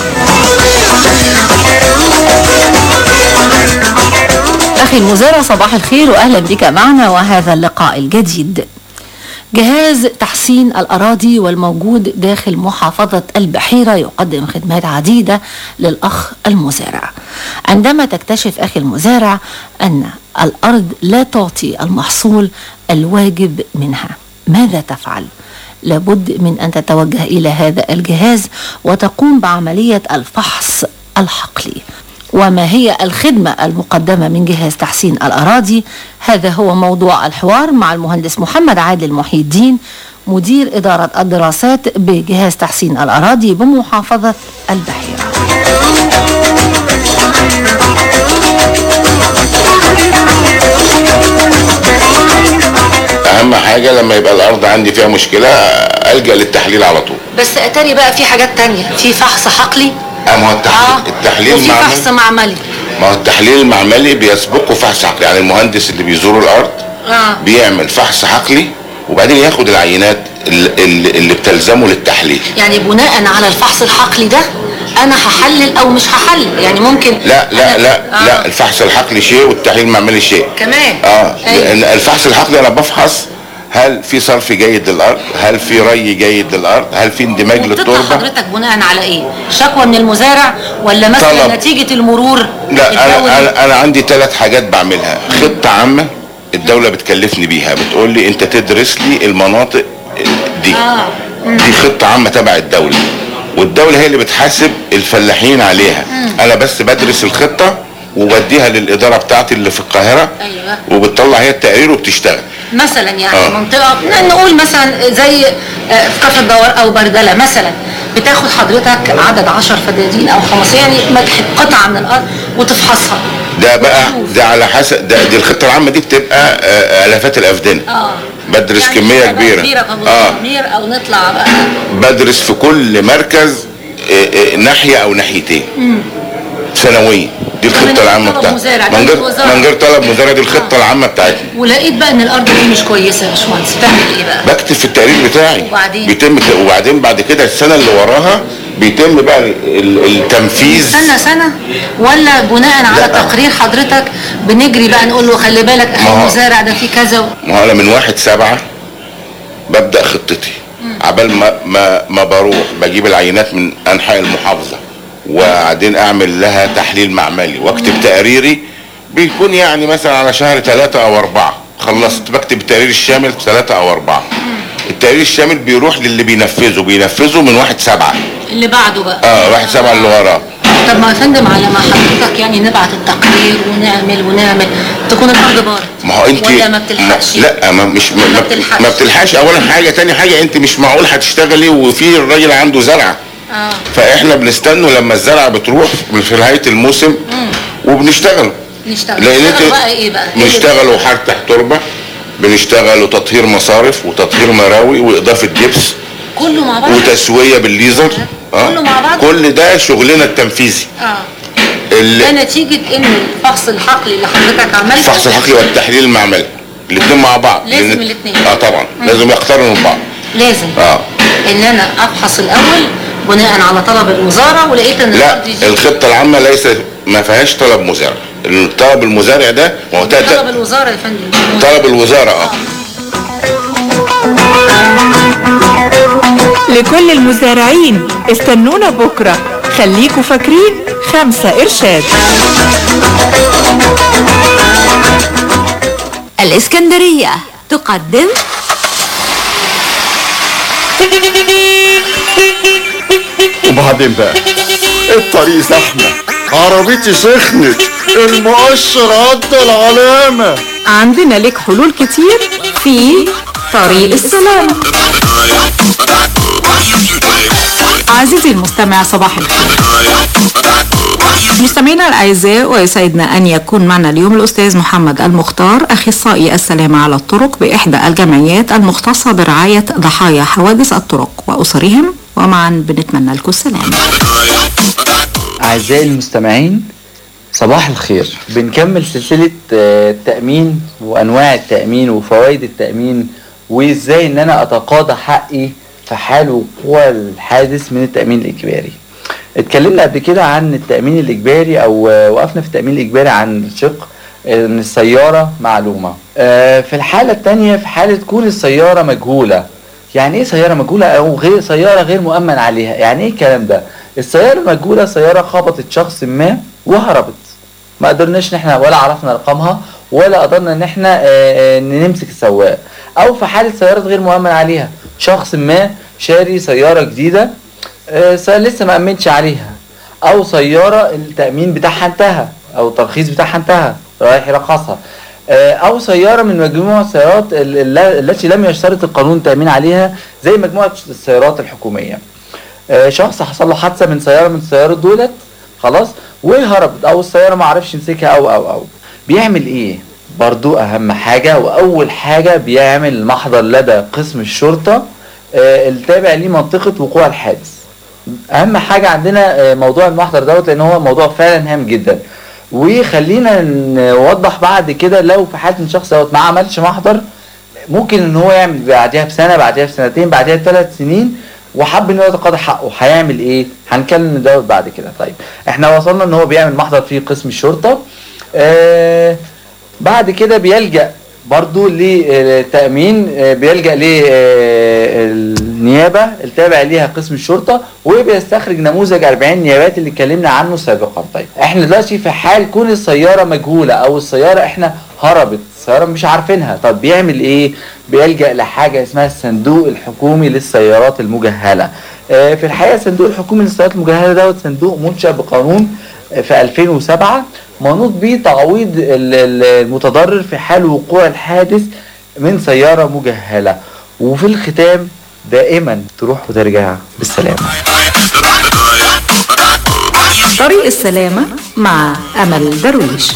[SPEAKER 15] أخي المزارع صباح الخير وأهلا بك معنا وهذا اللقاء الجديد. جهاز تحسين الأراضي والموجود داخل محافظة البحيرة يقدم خدمات عديدة للأخ المزارع. عندما تكتشف أخي المزارع أن الأرض لا تعطي المحصول الواجب منها، ماذا تفعل؟ لابد من أن تتوجه إلى هذا الجهاز وتقوم بعملية الفحص الحقلي. وما هي الخدمة المقدمة من جهاز تحسين الأراضي؟ هذا هو موضوع الحوار مع المهندس محمد عادل محي الدين، مدير إدارة الدراسات بجهاز تحسين الأراضي بمحافظة البحيرة.
[SPEAKER 16] أهم حاجة لما يبقى الأرض عندي فيها مشكلة ألجأ للتحليل على طول.
[SPEAKER 15] بس أتاري بقى في حاجات تانية، في فحص حقلي.
[SPEAKER 16] ما هو التحليل
[SPEAKER 15] وفي فحص معملي.
[SPEAKER 16] ما هو التحليل المعملي بيسبقه فحص حقلي، يعني المهندس اللي بيزور الارض بيعمل فحص حقلي وبعدين ياخد العينات اللي بتلزمه للتحليل.
[SPEAKER 15] يعني بناء على الفحص الحقلي ده انا هحلل او مش هحلل، يعني ممكن
[SPEAKER 16] لا الفحص الحقلي شيء والتحليل المعملي شيء
[SPEAKER 15] كمان.
[SPEAKER 16] لان الفحص الحقلي انا بفحص هل في صرف جيد للارض، هل في ري جيد للارض، هل في اندماج للتربه.
[SPEAKER 15] حضرتك بناء على ايه؟ شكوى من المزارع ولا مثلا طلب. نتيجه المرور؟
[SPEAKER 16] لا انا عندي 3 حاجات بعملها. خطه عامه الدوله بتكلفني بيها، بتقول لي انت تدرس لي المناطق دي. دي خطه عامه تبع الدوله، والدوله هي اللي بتحاسب الفلاحين عليها. انا بس بدرس الخطه وبديها للاداره بتاعتي اللي في القاهره.
[SPEAKER 15] ايوه.
[SPEAKER 16] وبتطلع هي التقرير وبتشتغل.
[SPEAKER 15] مثلا يعني منطقه نقول مثلا زي في كفر الدوار او بردله مثلا، بتاخد حضرتك عدد 10 فدادين او 5 يعني قطعه من الارض وتفحصها.
[SPEAKER 16] ده بقى ده على حسب دي الخطه العامه دي بتبقى الافات الافدنه. بدرس يعني كميه كبيره
[SPEAKER 15] او نطلع بقى
[SPEAKER 16] بدرس في كل مركز ناحيه او ناحيتين سنويا. دي الخطه العامه بتاعتنا من غير طلب مزارع. دي الخطه العامه بتاعتنا.
[SPEAKER 15] ولقيت بقى ان الارض دي مش كويسه يا باشمهندس، تعمل ايه بقى؟
[SPEAKER 16] بكتب في التقرير بتاعي. وبعدين بعد كده السنه اللي وراها بيتم بقى التنفيذ.
[SPEAKER 15] سنه ولا بناء على تقرير حضرتك بنجري بقى نقول له خلي بالك اخي المزارع ده فيه كذا
[SPEAKER 16] ما هو انا من 1/7 ببدا خطتي. عبال ما بروح بجيب العينات من انحاء المحافظه وبعدين اعمل لها تحليل معملي واكتب تقريري. بيكون يعني مثلا على شهر 3 أو 4 خلصت. بكتب التقرير الشامل 3 أو 4. التقرير الشامل بيروح للي بينفذه من 1/7
[SPEAKER 15] اللي بعده بقى.
[SPEAKER 16] 1/7 اللي وراه.
[SPEAKER 15] طب ما يا فندم على ما حضرتك يعني نبعت التقرير ونعمل تكون الارض بارت.
[SPEAKER 16] ما هو انت
[SPEAKER 15] ولا ما بتلحقش؟
[SPEAKER 16] لا ما بتلحقش. اولا حاجه، تاني حاجه انت مش معقول هتشتغلي وفي الراجل عنده زرعه. فاحنا بنستنوا لما الزرعه بتروح في نهايه الموسم وبنشتغل.
[SPEAKER 15] نشتغل بقى ايه بقى؟
[SPEAKER 16] بنشتغلوا حرث تربه، بنشتغلوا تطهير مصارف وتطهير مراوي واضافه جبس
[SPEAKER 15] كله مع بعض،
[SPEAKER 16] وتسويه بالليزر.
[SPEAKER 15] كله مع بعض.
[SPEAKER 16] كل ده شغلنا التنفيذي.
[SPEAKER 15] ده نتيجه ان الفحص الحقلي اللي حضرتك عملته.
[SPEAKER 16] الفحص الحقلي والتحليل المعملي الاثنين مع بعض.
[SPEAKER 15] لازم الاثنين.
[SPEAKER 16] طبعا لازم يقترنوا ببعض.
[SPEAKER 15] لازم. ان انا افحص الاول بناء على طلب الوزاره ولقيت ان
[SPEAKER 16] لا الخطه العامه ما فيهاش طلب مزارع. الطلب المزارع ده
[SPEAKER 15] هو طلب الوزاره يا فندم.
[SPEAKER 16] طلب الوزاره.
[SPEAKER 6] لكل المزارعين استنونا بكرة، خليكوا فاكرين 5 إرشاد.
[SPEAKER 15] الإسكندرية تقدم
[SPEAKER 17] وبعدين بقى الطريق زحمة، عربيتي سخنت، المؤشر عدى العلامة.
[SPEAKER 6] عندنا لك حلول كتير في طريق السلام.
[SPEAKER 18] عزيزي المستمع، صباح الخير. مستمعينا الأعزاء، ويسعدنا أن يكون معنا اليوم الأستاذ محمد المختار، أخصائي السلامة على الطرق بإحدى الجمعيات المختصة برعاية ضحايا حوادث الطرق وأسرهم، ومعا بنتمنى لكم السلامة.
[SPEAKER 19] أعزائي المستمعين، صباح الخير. بنكمل سلسلة التأمين وأنواع التأمين وفوائد التأمين، وإزاي إن أنا أتقاضى حقي في حال وقوع الحادث من التأمين الإجباري. اتكلمنا قبل كده عن التأمين الإجباري، أو وقفنا في التأمين الإجباري عن شق إن السيارة معلومة. في الحالة التانية، في حالة تكون السيارة مجهولة. يعني إيه سيارة مجهولة أو غير سيارة غير مؤمن عليها؟ يعني إيه الكلام ده؟ السيارة المجهولة سيارة خبطت شخص ما وهربت، ما قدرناش احنا ولا عرفنا رقمها ولا قدرنا ان احنا نمسك السواق. او في حالة سيارات غير مؤمن عليها، شخص ما شاري سيارة جديدة لسه ما امنش عليها، او سيارة التأمين بتاعها انتهى او الترخيص بتاعها انتهى رايح يرخصها، او سيارة من مجموعة السيارات التي لم يشترط القانون التأمين عليها، زي مجموعة السيارات الحكومية. شخص حصل له حادثة من سيارة من السيارات دولت خلاص وهربت، او السيارة ما عرفش يمسكها او بيعمل ايه؟ برضو اهم حاجة واول حاجة بيعمل محضر لدى قسم الشرطة التابع لمنطقة وقوع الحادث. اهم حاجة عندنا موضوع المحضر دوت، لان هو موضوع فعلا هام جدا. وخلينا نوضح بعد كده، لو في حالة ان الشخص دوت ما عملش محضر، ممكن ان هو يعمل بعدها بسنة، بعدها بسنتين، بعدها ب3 سنين، وحب ان هو يتقاضى حقه، هيعمل ايه؟ هنتكلم دوت بعد كده. طيب احنا وصلنا ان هو بيعمل محضر في قسم الشرطة. بعد كده بيلجأ برضو للتأمين، بيلجأ للنيابة التابع ليها قسم الشرطة، وبيستخرج نموذج 40 نيابات اللي اتكلمنا عنه سابقا. طيب احنا دلوقتي في حال كون السيارة مجهولة او السيارة احنا هربت، السيارة مش عارفينها، طب بيعمل ايه؟ بيلجأ لحاجة اسمها الصندوق الحكومي للسيارات المجهلة. في الحقيقة الصندوق الحكومي للسيارات المجهلة دوت صندوق منشأ بقانون في 2007، منوط به تعويض المتضرر في حال وقوع الحادث من سيارة مجهلة. وفي الختام دائما تروح وترجع بالسلامة.
[SPEAKER 18] طريق السلامة مع أمل درويش.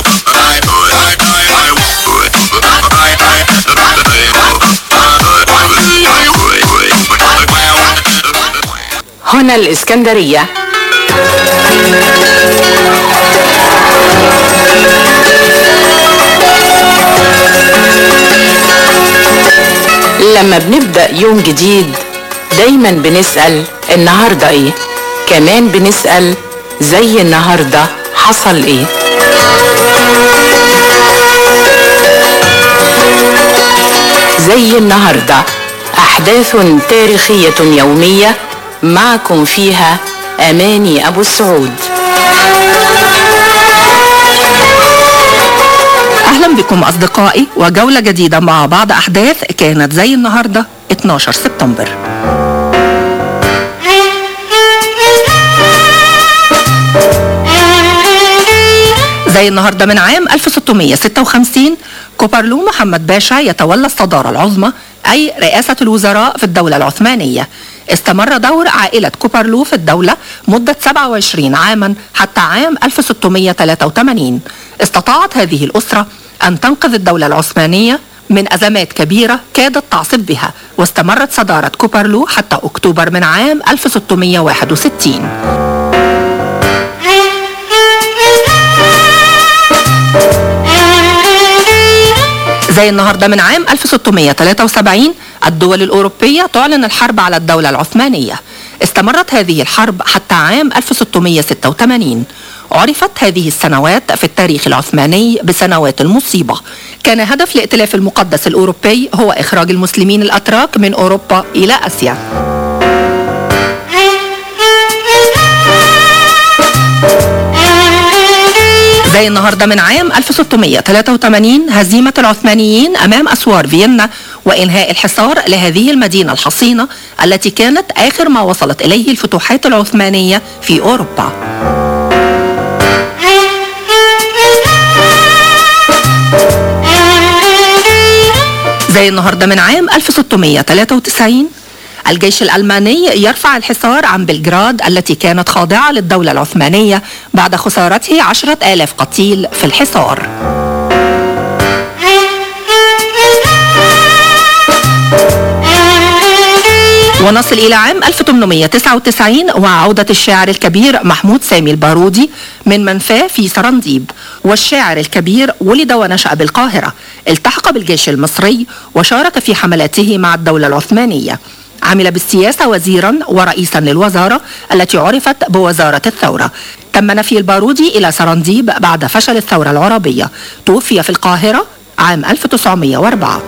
[SPEAKER 6] هنا الإسكندرية. لما بنبدأ يوم جديد دايما بنسأل النهاردة ايه، كمان بنسأل زي النهاردة حصل ايه. زي النهاردة أحداث تاريخية يومية معكم فيها أماني أبو السعود.
[SPEAKER 20] أهلا بكم أصدقائي، وجولة جديدة مع بعض أحداث كانت زي النهاردة 12 سبتمبر. زي النهاردة من عام 1656 كوبرلو محمد باشا يتولى الصدارة العظمى، أي رئاسة الوزراء في الدولة العثمانية. استمر دور عائلة كوبرلو في الدولة مدة 27 عاما حتى عام 1683. استطاعت هذه الأسرة أن تنقذ الدولة العثمانية من أزمات كبيرة كادت تعصف بها، واستمرت صدارة كوبرلو حتى أكتوبر من عام 1661. زي النهاردة من عام 1673 الدول الأوروبية تعلن الحرب على الدولة العثمانية. استمرت هذه الحرب حتى عام 1686. عرفت هذه السنوات في التاريخ العثماني بسنوات المصيبة. كان هدف الائتلاف المقدس الأوروبي هو إخراج المسلمين الأتراك من أوروبا إلى آسيا. زي النهاردة من عام 1683 هزيمة العثمانيين أمام أسوار فيينا وإنهاء الحصار لهذه المدينة الحصينة التي كانت آخر ما وصلت إليه الفتوحات العثمانية في أوروبا. زي النهاردة من عام 1693 الجيش الألماني يرفع الحصار عن بلغراد التي كانت خاضعة للدولة العثمانية بعد خسارته 10,000 قتيل في الحصار. ونصل إلى عام 1899 وعودة الشاعر الكبير محمود سامي البارودي من منفاه في سرنديب. والشاعر الكبير ولد ونشأ بالقاهرة، التحق بالجيش المصري وشارك في حملاته مع الدولة العثمانية. عمل بالسياسة وزيرا ورئيسا للوزارة التي عرفت بوزارة الثورة. تم نفي البارودي إلى سرنديب بعد فشل الثورة العربية. توفي في القاهرة عام 1904.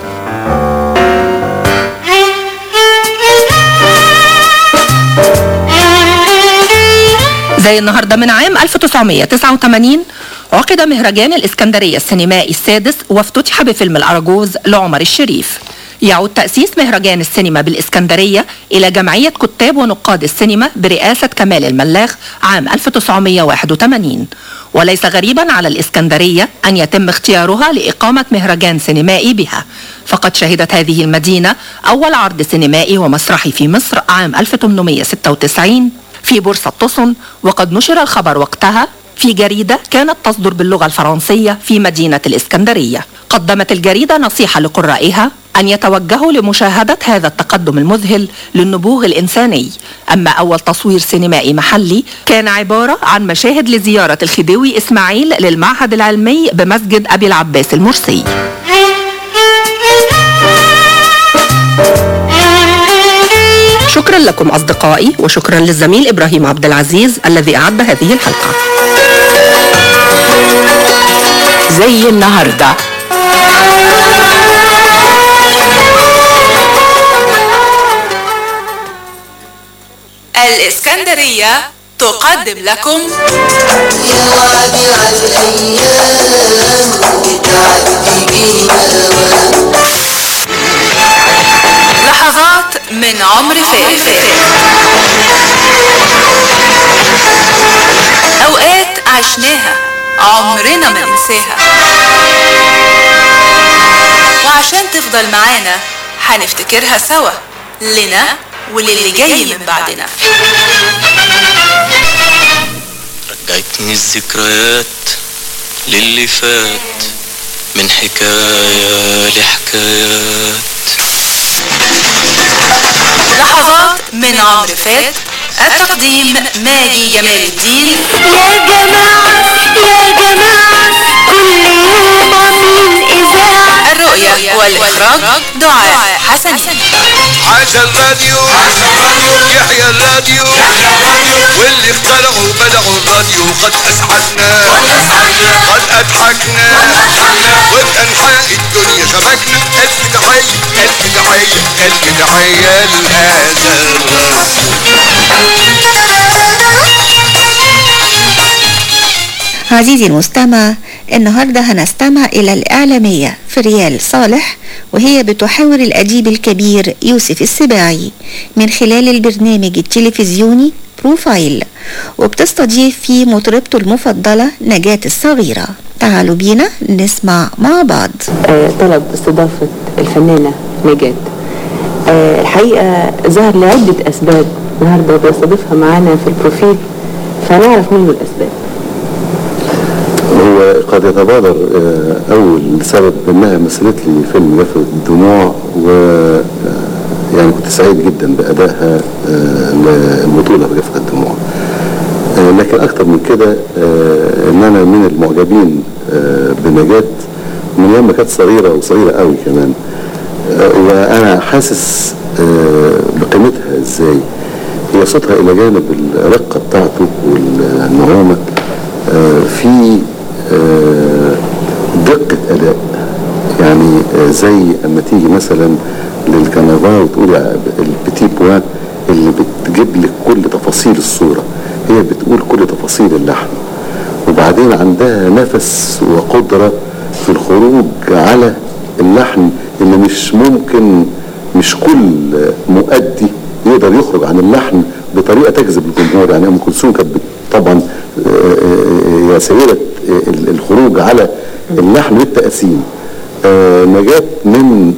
[SPEAKER 20] زي النهاردة من عام 1989 عقد مهرجان الإسكندرية السينمائي السادس وافتتح بفيلم الأراجوز لعمر الشريف. يعود تأسيس مهرجان السينما بالإسكندرية إلى جمعية كتاب ونقاد السينما برئاسة كمال الملاخ عام 1981. وليس غريبا على الإسكندرية أن يتم اختيارها لإقامة مهرجان سينمائي بها، فقد شهدت هذه المدينة أول عرض سينمائي ومسرحي في مصر عام 1896 في بورصة طسن، وقد نشر الخبر وقتها في جريدة كانت تصدر باللغة الفرنسية في مدينة الإسكندرية. قدمت الجريدة نصيحة لقرائها أن يتوجهوا لمشاهدة هذا التقدم المذهل للنبوغ الإنساني. أما أول تصوير سينمائي محلي كان عبارة عن مشاهد لزيارة الخديوي إسماعيل للمعهد العلمي بمسجد أبي العباس المرسي. شكرا لكم أصدقائي، وشكرا للزميل إبراهيم عبد العزيز الذي أعد هذه الحلقة.
[SPEAKER 6] زي النهارده
[SPEAKER 21] الإسكندرية تقدم لكم
[SPEAKER 5] يا وعدي على الأيام بتعدي بينا
[SPEAKER 21] لحظات من عمر فات، أوقات عشناها عمرنا ما ننساها، وعشان تفضل معانا هنفتكرها سوا لنا وللي جاي من بعدنا.
[SPEAKER 22] رجعتني الذكريات للي فات من حكاية لحكايات.
[SPEAKER 21] لحظات من عمر فات، التقديم ماجي جمال الدين.
[SPEAKER 7] يا جماعة يا جماعة كل يوم عاملين إذاعة.
[SPEAKER 21] الرؤية والإخراج دعاء حسني.
[SPEAKER 12] عاش الراديو يحيى الراديو واللي اخترعوا بدعوا الراديو قد أسعدنا قد أضحكنا وبأنحاء الدنيا شبكنا. ألف تحية ألف تحية ألف تحية لهذا
[SPEAKER 23] عزيزي المستمع، النهاردة هنستمع إلى الإعلامية فريال صالح وهي بتحاور الأديب الكبير يوسف السباعي من خلال البرنامج التلفزيوني بروفايل، وبتستضيف فيه مطربته المفضلة نجاة الصغيرة. تعالوا بينا نسمع مع بعض.
[SPEAKER 24] طلب استضافة الفنانة نجاة الحقيقة ظهر لعدة أسباب النهاردة بيستضيفها معانا في البروفيل، فنعرف منه الأسباب.
[SPEAKER 25] هو قد يتبادر أول سبب إنها مثلت لي فيلم جفة الدموع، و يعني كنت سعيد جدا بأدائها للبطولة في جفة الدموع. لكن أكتر من كده إن أنا من المعجبين بنجاة من يوم ما كانت صغيرة وصغيرة قوي كمان، وأنا حاسس بقيمتها إزاي. هي صوتها إلى جانب الرقة بتاعته والنعومة في دقة أداء. يعني زي أما تيجي مثلا للكنفا وتقولي البتي بوا اللي بتجيب لك كل تفاصيل الصورة، هي بتقول كل تفاصيل اللحن. وبعدين عندها نفس وقدرة في الخروج على اللحن اللي مش ممكن، مش كل مؤدي يقدر يخرج عن اللحن بطريقة تجذب الجمهور. يعني أم كلثوم كانت طبعا يا سيدة الخروج على اللحن بالتقسيم. نجاة من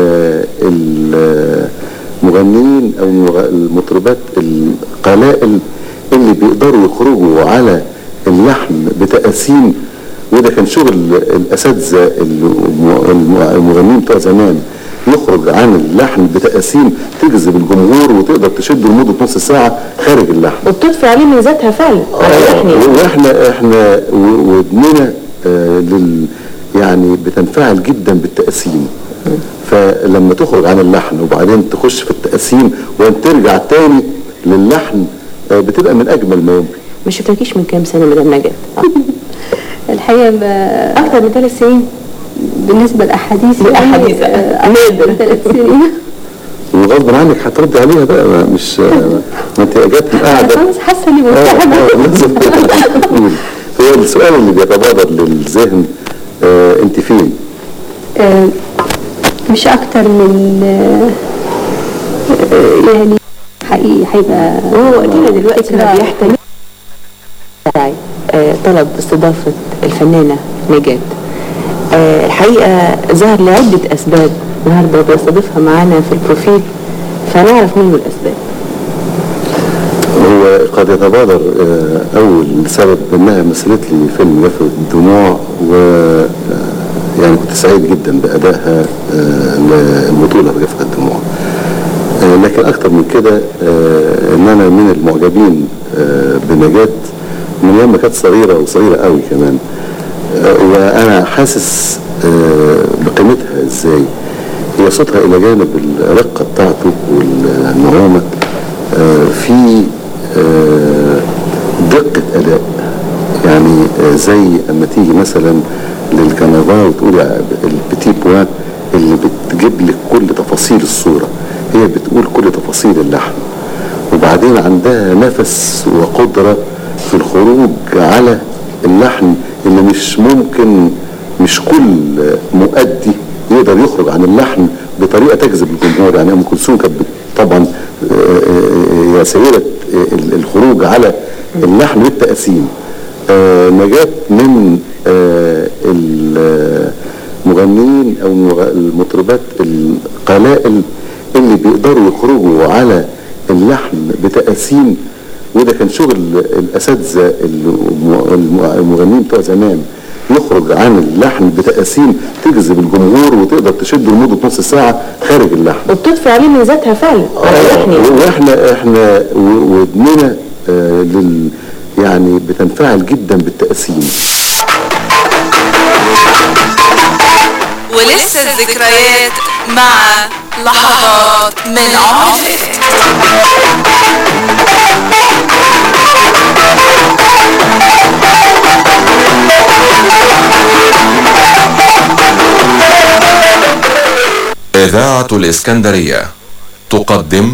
[SPEAKER 25] المغنيين او المطربات القلائل اللي بيقدروا يخرجوا على اللحن بتقاسيم، وده كان شغل الاساتذه المغنيين بتوع زمان، يخرج عن اللحن بتقاسيم تجذب الجمهور وتقدر تشده لمده نص ساعه خارج اللحن،
[SPEAKER 24] وبتضفي عليه من ذاتها فعلا على اللحن.
[SPEAKER 25] واحنا ودننا يعني بتنفعل جدا بالتقسيم. فلما تخرج عن اللحن وبعدين تخش في التقسيم وان ترجع تاني للحن بتبقى من اجمل ما يمكن.
[SPEAKER 24] ما شفتكيش من كام سنه مدام نجاة؟ الحقيقه اكتر من 3 سنين بالنسبه لاحاديث نادر 3 سنين.
[SPEAKER 25] وغصب عنك هتردي عليها بقى، مش ما انت جت قاعده
[SPEAKER 24] خلاص حاسه اني مستعده.
[SPEAKER 25] هو السؤال اللي بيتبادر للذهن انت فين؟
[SPEAKER 24] مش اكتر من يعني حقيقي هيبقى هو وقتنا دلوقتي ما بيحتمل طلب استضافه الفنانه نجاة. الحقيقه ظهر لعده اسباب النهارده بيستضيفها معانا في البروفيل، فنعرف منه الاسباب.
[SPEAKER 25] هو قد يتبادر اول سبب انها مثلت لي فيلم جفة الدموع، و يعني كنت سعيد جدا بادائها للبطوله في جفة الدموع. لكن اكتر من كده ان انا من المعجبين بنجاة من يوم ما كانت صغيره وصغيره قوي كمان، وانا حاسس بقيمتها ازاي. هي صوتها الى جانب الرقه بتاعته والنعومه في دقه اداء. يعني زي اما تيجي مثلا للكنفا وتقولي البيتي بوان اللي بتجيب لك كل تفاصيل الصوره، هي بتقول كل تفاصيل اللحن. وبعدين عندها نفس وقدره في الخروج على اللحن اللي مش ممكن، مش كل مؤدي يقدر يخرج عن اللحن بطريقه تجذب الجمهور. يعني ام كلثوم كانت طبعا يا سيدة الخروج على اللحن بالتقاسيم. نجاة من المغنيين او المطربات القلائل اللي بيقدروا يخرجوا على اللحن بتقاسيم، وده كان شغل الاساتذه المغنيين بتوع زمان، يخرج عن اللحن بتقاسيم تجذب الجمهور وتقدر تشده لمده نص ساعه خارج اللحن،
[SPEAKER 24] وبتضفي عليه من ذاتها فعلا على اللحن.
[SPEAKER 25] واحنا ودننا يعني بتنفعل جدا بالتقاسيم.
[SPEAKER 21] ولسه الذكريات مع لحظات من عمر فاتت.
[SPEAKER 11] إذاعة الإسكندرية تقدم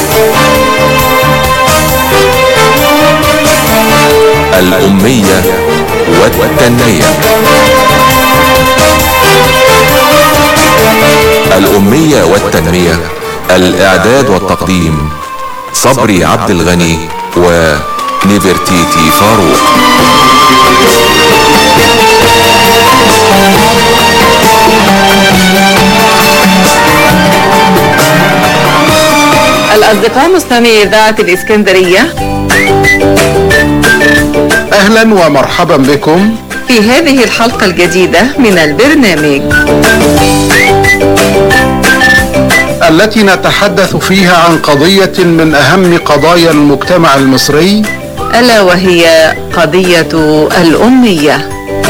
[SPEAKER 11] الأمية والتنمية. الأمية والتنمية، الإعداد والتقديم صبري عبد الغني ونيفرتيتي فاروق.
[SPEAKER 1] الأصدقاء مستمعي إذاعة الإسكندرية،
[SPEAKER 2] أهلا ومرحبا بكم
[SPEAKER 1] في هذه الحلقة الجديدة من البرنامج
[SPEAKER 2] التي نتحدث فيها عن قضية من أهم قضايا المجتمع المصري،
[SPEAKER 1] ألا وهي قضية الأمية.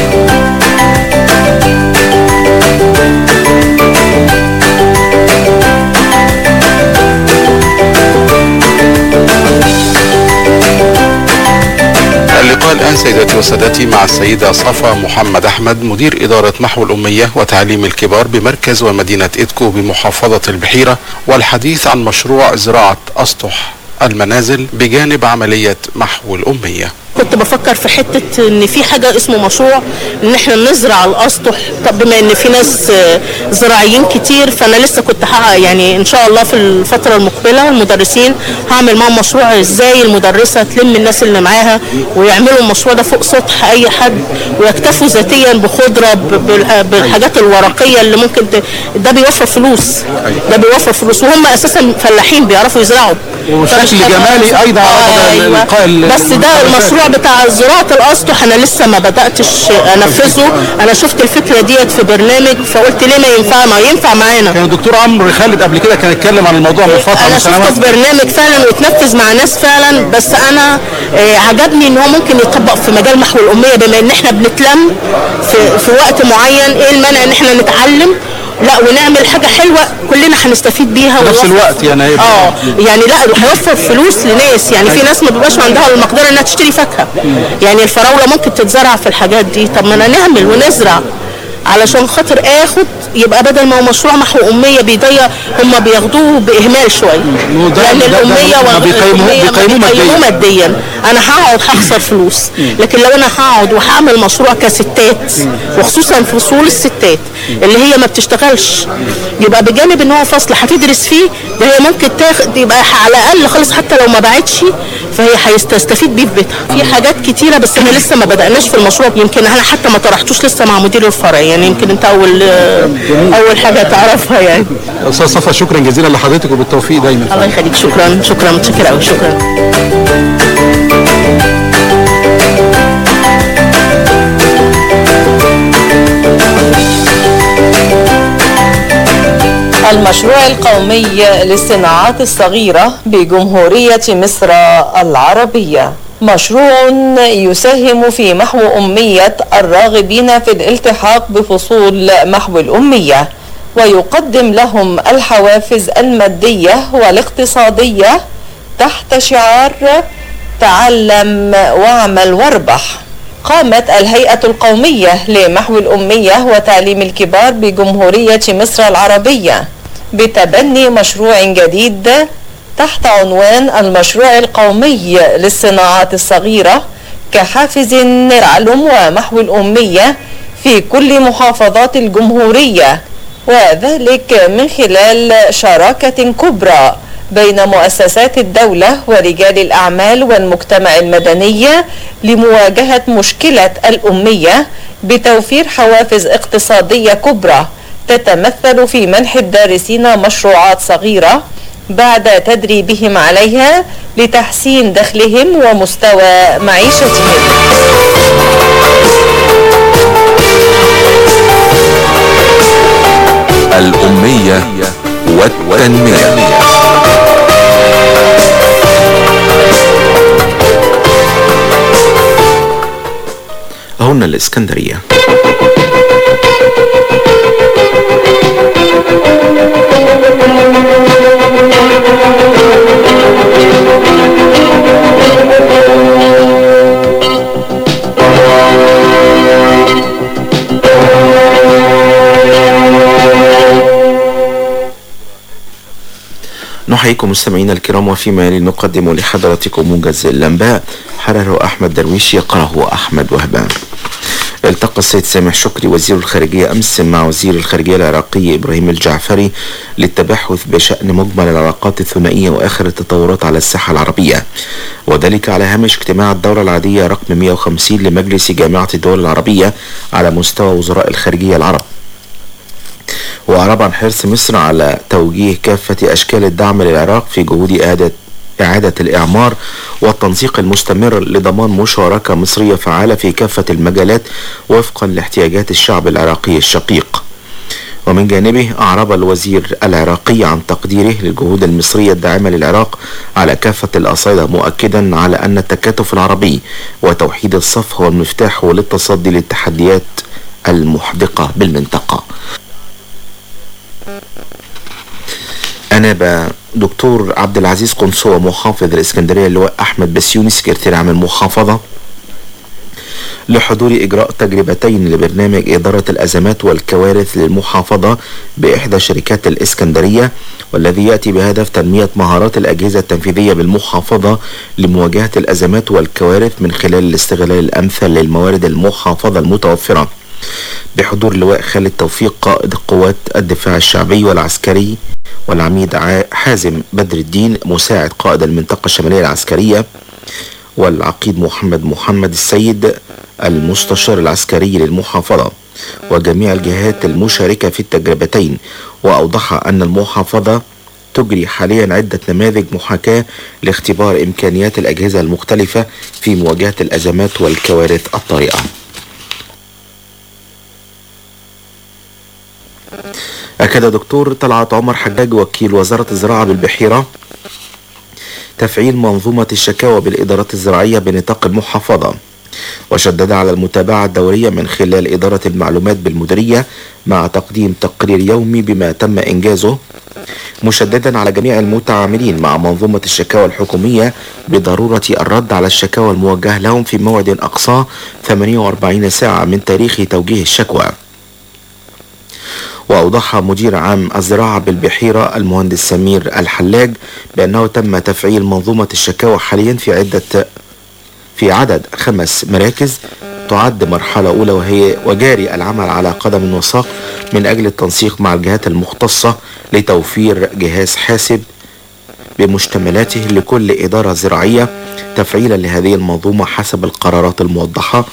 [SPEAKER 2] اللقاء الآن سيداتي وسادتي مع السيدة صفا محمد أحمد، مدير إدارة محو الأمية وتعليم الكبار بمركز ومدينة إدكو بمحافظة البحيرة، والحديث عن مشروع زراعة أسطح المنازل بجانب عملية محو الأمية.
[SPEAKER 3] كنت بفكر في حته ان في حاجه اسمه مشروع ان احنا نزرع الاسطح. طب بما ان في ناس زراعيين كتير، فانا لسه كنت يعني ان شاء الله في الفتره المقبله المدرسين هعمل معاهم مشروع ازاي المدرسه تلم الناس اللي معاها ويعملوا المشروع ده فوق سطح اي حد، ويكتفوا ذاتيا بخضره بالحاجات الورقيه اللي ممكن ده بيوفر فلوس. ده بيوفر فلوس، وهم اساسا فلاحين بيعرفوا يزرعوا
[SPEAKER 2] وشكل جمالي ايضا.
[SPEAKER 3] بس ده المشروع بتاع زراعه الاسطح انا لسه ما بداتش انفذه. انا شفت الفكره ديت في برنامج فقلت ليه ما ينفع معانا.
[SPEAKER 2] كان الدكتور عمرو خالد قبل كده كان اتكلم عن الموضوع من فتره.
[SPEAKER 3] انا شفته في برنامج فعلا ويتنفذ مع ناس فعلا، بس انا عجبني ان هو ممكن يطبق في مجال محو الاميه. بما ان احنا بنتلم في وقت معين، ايه المانع ان احنا نتعلم ونعمل حاجه حلوه كلنا هنستفيد بيها
[SPEAKER 2] في نفس الوقت يعني
[SPEAKER 3] يعني هيوفر فلوس لناس. يعني في ناس ما بيبقاش عندها المقدره انها تشتري فاكهه، يعني الفراوله ممكن تتزرع في الحاجات دي. طب ما انا نعمل ونزرع علشان خاطر اخد، يبقى بدل ما هو مشروع محو اميه بيضيع، هم بياخدوه باهمال شويه، لان الاميه بيقيموه ماديا. انا هقعد هخسر فلوس، لكن لو انا هقعد وهعمل مشروع كستات، وخصوصا فصول الستات اللي هي ما بتشتغلش، يبقى بجانب ان هو فصل هتدرس فيه، ده هي ممكن تاخد يبقى على الاقل خالص حتى لو ما باعتش فهي هتستفيد بيه في بيتها. في حاجات كتيره بس احنا لسه ما بدأناش في المشروع. يمكن انا حتى ما طرحتوش لسه مع مدير الفرع، يعني يمكن انت اول حاجه تعرفها يعني.
[SPEAKER 2] استاذ صفا شكرا جزيلا لحضرتك وبالتوفيق دايما.
[SPEAKER 3] الله يخليك. شكرا متشكره قوي. شكرا.
[SPEAKER 4] المشروع القومي للصناعات الصغيرة بجمهورية مصر العربية مشروع يساهم في محو أمية الراغبين في الالتحاق بفصول محو الأمية، ويقدم لهم الحوافز المادية والاقتصادية تحت شعار تعلم واعمل واربح. قامت الهيئة القومية لمحو الأمية وتعليم الكبار بجمهورية مصر العربية بتبني مشروع جديد تحت عنوان المشروع القومي للصناعات الصغيرة كحافز تعلم ومحو الأمية في كل محافظات الجمهورية، وذلك من خلال شراكة كبرى بين مؤسسات الدولة ورجال الأعمال والمجتمع المدني لمواجهة مشكلة الأمية بتوفير حوافز اقتصادية كبرى تتمثل في منح الدارسين مشروعات صغيرة بعد تدريبهم عليها لتحسين دخلهم ومستوى معيشتهم.
[SPEAKER 11] الأمية والتنمية. هنا الإسكندرية. نحييكم مستمعينا الكرام، وفيما يلي نقدم لحضراتكم موجز الأنباء حرره أحمد درويش يقرأه أحمد وهبان. التقى السيد سامح شكري وزير الخارجية أمس مع وزير الخارجية العراقي إبراهيم الجعفري للتباحث بشأن مجمل العلاقات الثنائية وآخر التطورات على الساحة العربية، وذلك على هامش اجتماع الدورة العادية رقم 150 لمجلس جامعة الدول العربية على مستوى وزراء الخارجية العرب. وأعرب عن حرص مصر على توجيه كافة أشكال الدعم للعراق في جهود إعادة الإعمار والتنسيق المستمر لضمان مشاركة مصرية فعالة في كافة المجالات وفقا لاحتياجات الشعب العراقي الشقيق. ومن جانبه أعرب الوزير العراقي عن تقديره للجهود المصرية الداعمة للعراق على كافة الأصعدة، مؤكدا على أن التكاتف العربي وتوحيد الصف هو المفتاح للتصدي للتحديات المحدقة بالمنطقة. أناب دكتور عبد العزيز قنصوة محافظ الإسكندرية اللواء أحمد بسيوني سكرتير عام المحافظة لحضور إجراء تجربتين لبرنامج إدارة الأزمات والكوارث للمحافظة بإحدى شركات الإسكندرية، والذي يأتي بهدف تنمية مهارات الأجهزة التنفيذية بالمحافظة لمواجهة الأزمات والكوارث من خلال الاستغلال الأمثل للموارد المحافظة المتوفرة، بحضور اللواء خالد توفيق قائد قوات الدفاع الشعبي والعسكري، والعميد حازم بدر الدين مساعد قائد المنطقة الشمالية العسكرية، والعقيد محمد السيد المستشار العسكري للمحافظة، وجميع الجهات المشاركة في التجربتين. وأوضح أن المحافظة تجري حاليا عدة نماذج محاكاة لاختبار إمكانيات الأجهزة المختلفة في مواجهة الأزمات والكوارث الطارئة. أكد دكتور طلعت عمر حجاج وكيل وزارة الزراعة بالبحيرة تفعيل منظومة الشكاوى بالإدارات الزراعية بنطاق المحافظة، وشدد على المتابعة الدورية من خلال إدارة المعلومات بالمديرية مع تقديم تقرير يومي بما تم إنجازه، مشددا على جميع المتعاملين مع منظومة الشكاوى الحكومية بضرورة الرد على الشكاوى الموجهة لهم في موعد أقصاه 48 ساعة من تاريخ توجيه الشكوى. وأوضح مدير عام الزراعة بالبحيرة المهندس سمير الحلاج بأنه تم تفعيل منظومة الشكاوى حاليا في عدد 5 مراكز تعد مرحلة أولى، وجاري العمل على قدم وساق من أجل التنسيق مع الجهات المختصة لتوفير جهاز حاسب بمشتملاته لكل إدارة زراعية تفعيلا لهذه المنظومة حسب القرارات الموضحة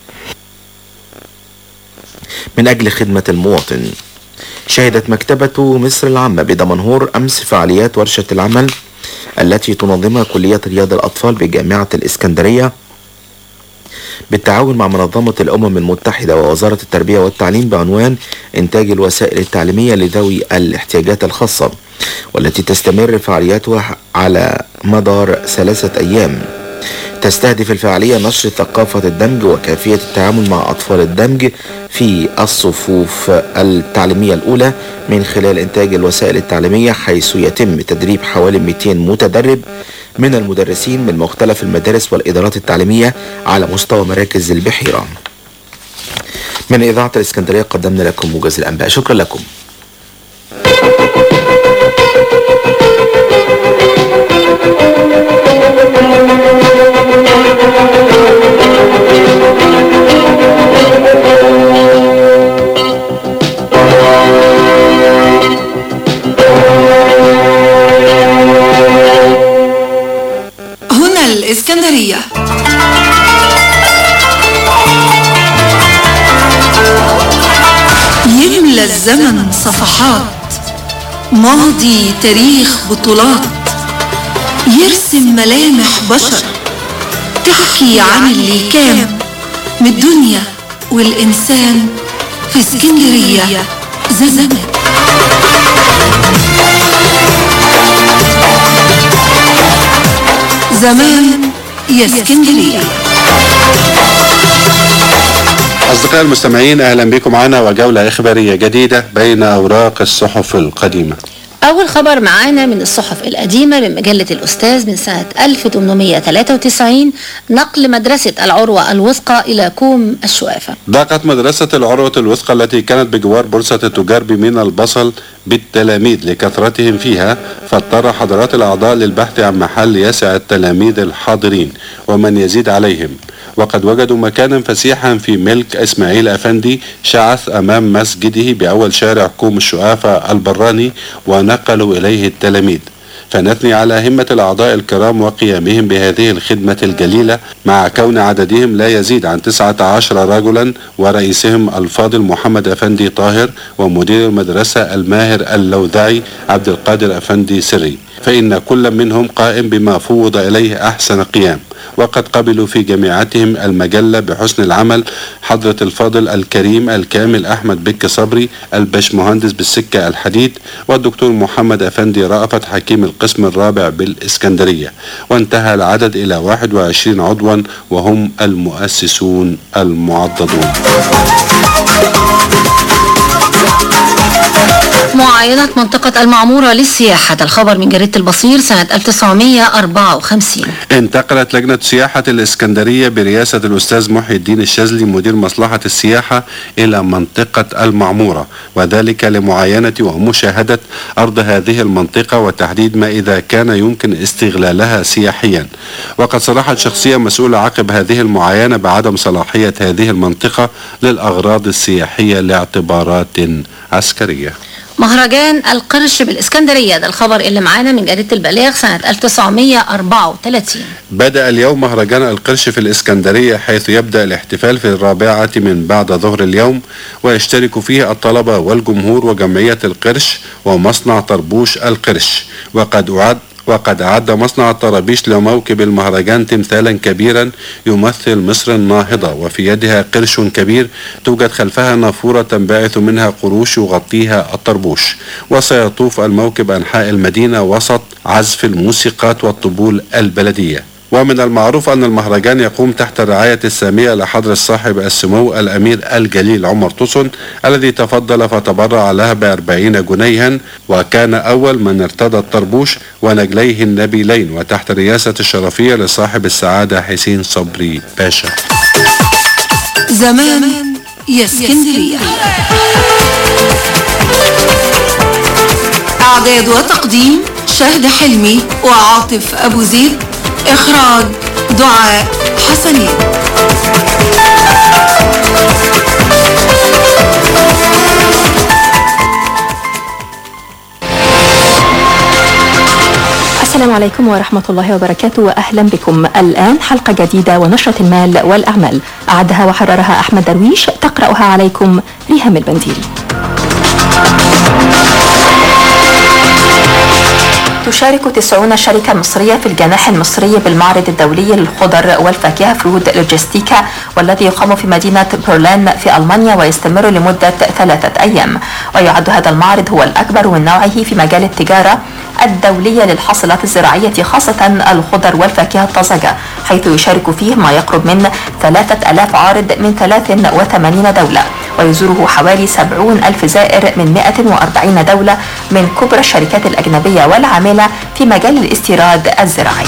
[SPEAKER 11] من أجل خدمة المواطن. شهدت مكتبة مصر العامة بدمنهور أمس فعاليات ورشة العمل التي تنظمها كلية رياض الأطفال بجامعة الإسكندرية بالتعاون مع منظمة الأمم المتحدة ووزارة التربية والتعليم بعنوان إنتاج الوسائل التعليمية لذوي الاحتياجات الخاصة، والتي تستمر فعالياتها على مدار 3 أيام. تستهدف الفعالية نشر ثقافة الدمج وكيفية التعامل مع أطفال الدمج في الصفوف التعليمية الأولى من خلال إنتاج الوسائل التعليمية، حيث يتم تدريب حوالي 200 متدرب من المدرسين من مختلف المدارس والإدارات التعليمية على مستوى مراكز البحيرة. من إذاعة الإسكندرية قدمنا لكم موجز الأنباء. شكرا لكم.
[SPEAKER 21] هنا الإسكندرية. يملى الزمن صفحات، ماضي تاريخ بطولات، يرسم ملامح بشر، تحكي عن اللي كان من الدنيا والإنسان في اسكندرية زمان. زمان يا اسكندرية.
[SPEAKER 2] أصدقائي المستمعين، أهلا بكم معنا وجولة إخبارية جديدة بين أوراق الصحف القديمة.
[SPEAKER 15] أول خبر معانا من الصحف القديمة من مجلة الأستاذ من سنة 1893 نقل مدرسة العروة الوثقى إلى كوم الشوافة.
[SPEAKER 2] ضاقت مدرسة العروة الوثقى التي كانت بجوار بورصة التجار بمينا البصل بالتلاميذ لكثرتهم فيها، فاضطر حضرات الأعضاء للبحث عن محل يسع التلاميذ الحاضرين ومن يزيد عليهم، وقد وجدوا مكانا فسيحا في ملك إسماعيل أفندي شعث أمام مسجده بأول شارع كوم الشوافة البراني، ونقلوا إليه التلاميذ. فنثني على همة الأعضاء الكرام وقيامهم بهذه الخدمة الجليلة، مع كون عددهم لا يزيد عن 19 رجلا، ورئيسهم الفاضل محمد أفندي طاهر، ومدير المدرسة الماهر اللوذعي عبد القادر أفندي سري، فإن كل منهم قائم بما فوض إليه أحسن قيام. وقد قبلوا في جامعتهم المجلة بحسن العمل حضرة الفاضل الكريم الكامل أحمد بك صبري الباشمهندس بالسكة الحديد، والدكتور محمد أفندي رأفت حكيم القسم الرابع بالإسكندرية، وانتهى العدد إلى 21 عضوا وهم المؤسسون المعضدون.
[SPEAKER 15] معاينة منطقة المعمورة للسياحة، الخبر من جريدة البصير سنة 1954.
[SPEAKER 2] انتقلت لجنة سياحة الإسكندرية برئاسة الأستاذ محي الدين الشاذلي مدير مصلحة السياحة إلى منطقة المعمورة، وذلك لمعاينة ومشاهدة أرض هذه المنطقة وتحديد ما إذا كان يمكن استغلالها سياحيا. وقد صرحت شخصية مسؤولة عقب هذه المعاينة بعدم صلاحية هذه المنطقة للأغراض السياحية لاعتبارات عسكرية.
[SPEAKER 15] مهرجان القرش بالإسكندرية، ده الخبر اللي معانا من جريدة البلاغ سنة 1934.
[SPEAKER 2] بدأ اليوم مهرجان القرش في الإسكندرية، حيث يبدأ الاحتفال في 4 من بعد ظهر اليوم، ويشترك فيه الطلبة والجمهور وجمعية القرش ومصنع طربوش القرش. وقد أعد مصنع الطرابيش لموكب المهرجان تمثالا كبيرا يمثل مصر الناهضة، وفي يدها قرش كبير توجد خلفها نافورة تنبعث منها قروش يغطيها الطربوش. وسيطوف الموكب أنحاء المدينة وسط عزف الموسيقات والطبول البلدية. ومن المعروف أن المهرجان يقوم تحت الرعاية السامية لحضرة صاحب السمو الأمير الجليل عمر طوسن، الذي تفضل فتبرع لها ب40 جنيها، وكان أول من ارتدى الطربوش ونجليه النبيلين، وتحت رئاسة الشرفية لصاحب السعادة حسين صبري باشا.
[SPEAKER 20] زمان يا اسكندرية. إعداد وتقديم شهد حلمي وعاطف أبو زيد، إخراج دعاء حسنين.
[SPEAKER 8] السلام عليكم ورحمة الله وبركاته، وأهلا بكم. الآن حلقة جديدة ونشرة المال والأعمال، أعدها وحررها أحمد درويش، تقرأها عليكم ريهام البنديري. تشارك 90 شركة مصرية في الجناح المصري بالمعرض الدولي للخضر والفاكهة فود لوجيستيكا، والذي يقام في مدينة برلين في ألمانيا ويستمر لمدة 3 أيام. ويعد هذا المعرض هو الأكبر من نوعه في مجال التجارة الدولية للحاصلات الزراعية، خاصة الخضر والفاكهة الطازجة، حيث يشارك فيه ما يقرب من 3000 عارض من 83 دولة، ويزوره حوالي 70,000 زائر من 140 دولة من كبرى الشركات الأجنبية والعاملة في مجال الاستيراد الزراعي.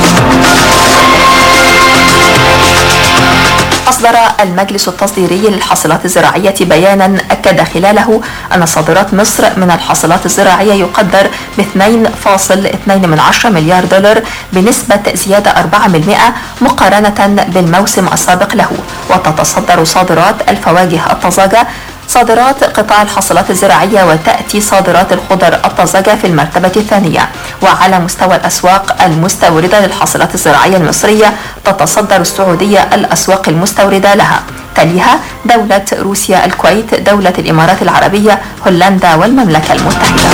[SPEAKER 8] أصدر المجلس التصديري للحاصلات الزراعية بيانا أكد خلاله أن صادرات مصر من الحاصلات الزراعية يقدر ب 2.2 مليار دولار بنسبة زيادة 4% مقارنة بالموسم السابق له. وتتصدر صادرات الفواكه الطازجة صادرات قطاع الحاصلات الزراعية، وتأتي صادرات الخضر الطازجة في المرتبة الثانية. وعلى مستوى الأسواق المستوردة للحاصلات الزراعية المصرية تتصدر السعودية الأسواق المستوردة لها، تليها دولة روسيا، الكويت، دولة الإمارات العربية، هولندا والمملكة المتحدة.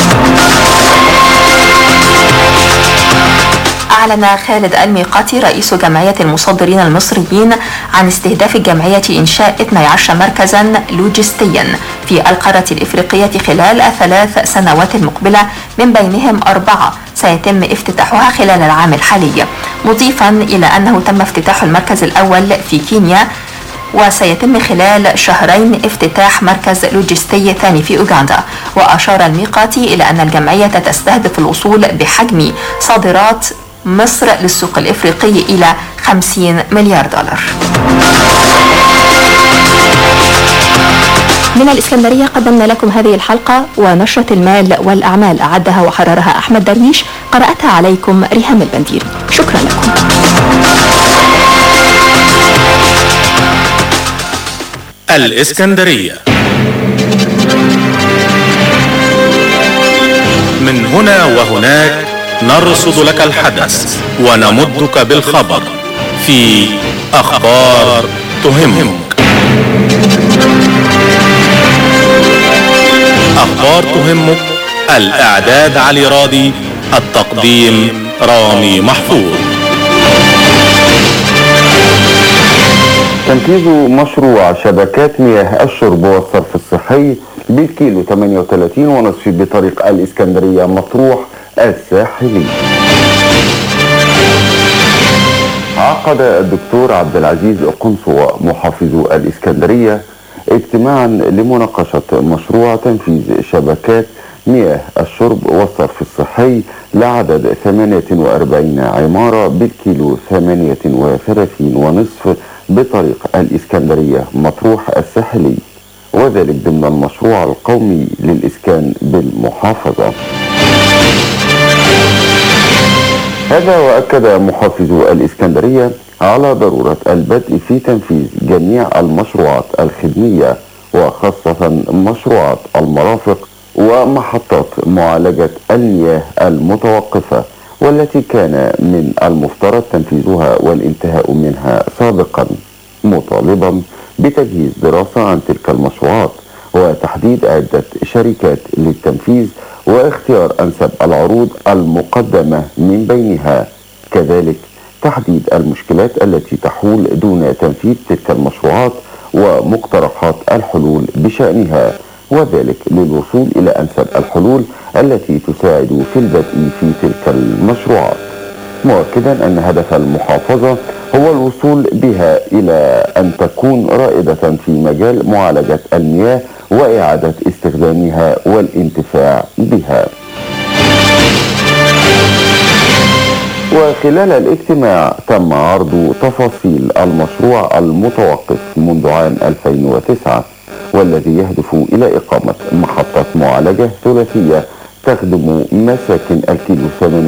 [SPEAKER 8] أعلن خالد الميقاتي رئيس جمعية المصدرين المصريين عن استهداف الجمعية إنشاء 12 مركزا لوجستيا في القارة الإفريقية خلال 3 سنوات مقبلة، من بينهم 4 سيتم افتتاحها خلال العام الحالي، مضيفا إلى أنه تم افتتاح المركز الأول في كينيا، وسيتم خلال 2 شهرين افتتاح مركز لوجستي ثاني في أوغندا. وأشار الميقاتي إلى أن الجمعية تستهدف الوصول بحجم صادرات مصر للسوق الإفريقي إلى 50 مليار دولار. من الإسكندرية قدمنا لكم هذه الحلقة ونشرة المال والأعمال، أعدها وحررها أحمد درويش، قرأتها عليكم ريهام البنديري. شكرا لكم.
[SPEAKER 9] الإسكندرية. من هنا وهناك نرصد لك الحدث ونمدك بالخبر في أخبار تهمك. أخبار تهمك، الإعداد علي راضي، التقديم رامي محفوظ.
[SPEAKER 10] تنفيذ مشروع شبكات مياه الشرب والصرف الصحي بالكيلو 38 ونصف بطريق الإسكندرية مطروح الساحلي. عقد الدكتور عبد العزيز قنصوة محافظ الإسكندرية اجتماعا لمناقشة مشروع تنفيذ شبكات مياه الشرب والصرف الصحي لعدد 48 عمارة بالكيلو 38.5 بطريق الإسكندرية مطروح الساحلي، وذلك ضمن المشروع القومي للإسكان بالمحافظة. هذا وأكد محافظ الإسكندرية على ضرورة البدء في تنفيذ جميع المشروعات الخدمية وخاصة مشروعات المرافق ومحطات معالجة المياه المتوقفة، والتي كان من المفترض تنفيذها والانتهاء منها سابقا، مطالبا بتجهيز دراسة عن تلك المشروعات وتحديد عدة شركات للتنفيذ واختيار أنسب العروض المقدمة من بينها، كذلك تحديد المشكلات التي تحول دون تنفيذ تلك المشروعات ومقترحات الحلول بشأنها، وذلك للوصول إلى أنسب الحلول التي تساعد في البدء في تلك المشروعات، مؤكدا أن هدف المحافظة هو الوصول بها إلى أن تكون رائدة في مجال معالجة المياه وإعادة استخدامها والانتفاع بها. وخلال الاجتماع تم عرض تفاصيل المشروع المتوقف منذ عام 2009 والذي يهدف إلى إقامة محطة معالجة ثلاثية تخدم مساكن الكيلو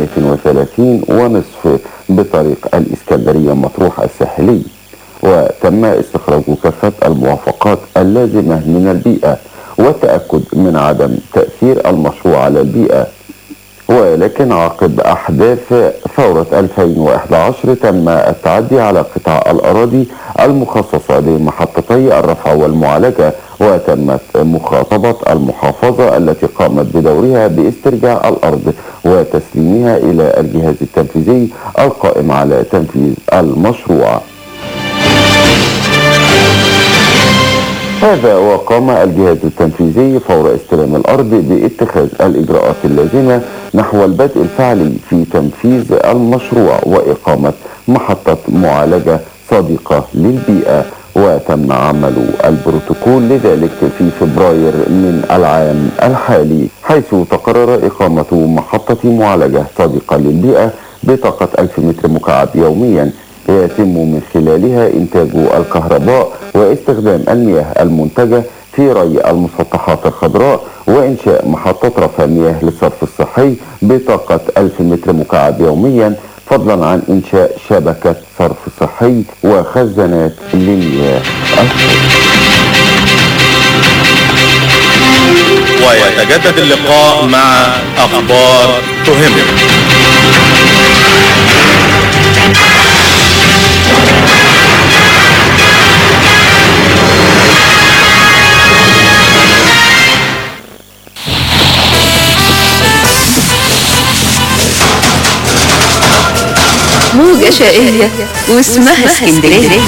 [SPEAKER 10] 38.5 بطريق الإسكندرية مطروح الساحلي، وتم استخراج كافة الموافقات اللازمة من البيئة والتأكد من عدم تأثير المشروع على البيئة. ولكن عقب أحداث ثورة 2011 تم التعدي على قطاع الأراضي المخصصة لمحطتي الرفع والمعالجة، وتمت مخاطبة المحافظة التي قامت بدورها باسترجاع الأرض وتسليمها إلى الجهاز التنفيذي القائم على تنفيذ المشروع. هذا وقام الجهاز التنفيذي فور استلام الأرض باتخاذ الإجراءات اللازمة نحو البدء الفعلي في تنفيذ المشروع وإقامة محطة معالجة صديقة للبيئة، وتم عمل البروتوكول لذلك في فبراير من العام الحالي، حيث تقرر إقامة محطة معالجة صديقة للبيئة بطاقة 1000 متر مكعب يوميا يتم من خلالها إنتاج الكهرباء واستخدام المياه المنتجة في ري المسطحات الخضراء، وإنشاء محطة رفع مياه للصرف الصحي بطاقة 1000 متر مكعب يوميا، فضلا عن إنشاء شبكة صرف صحي وخزانات للمياه
[SPEAKER 9] ويتجدد اللقاء مع أخبار تهمك.
[SPEAKER 13] موجة شقية واسمها اسكندرية،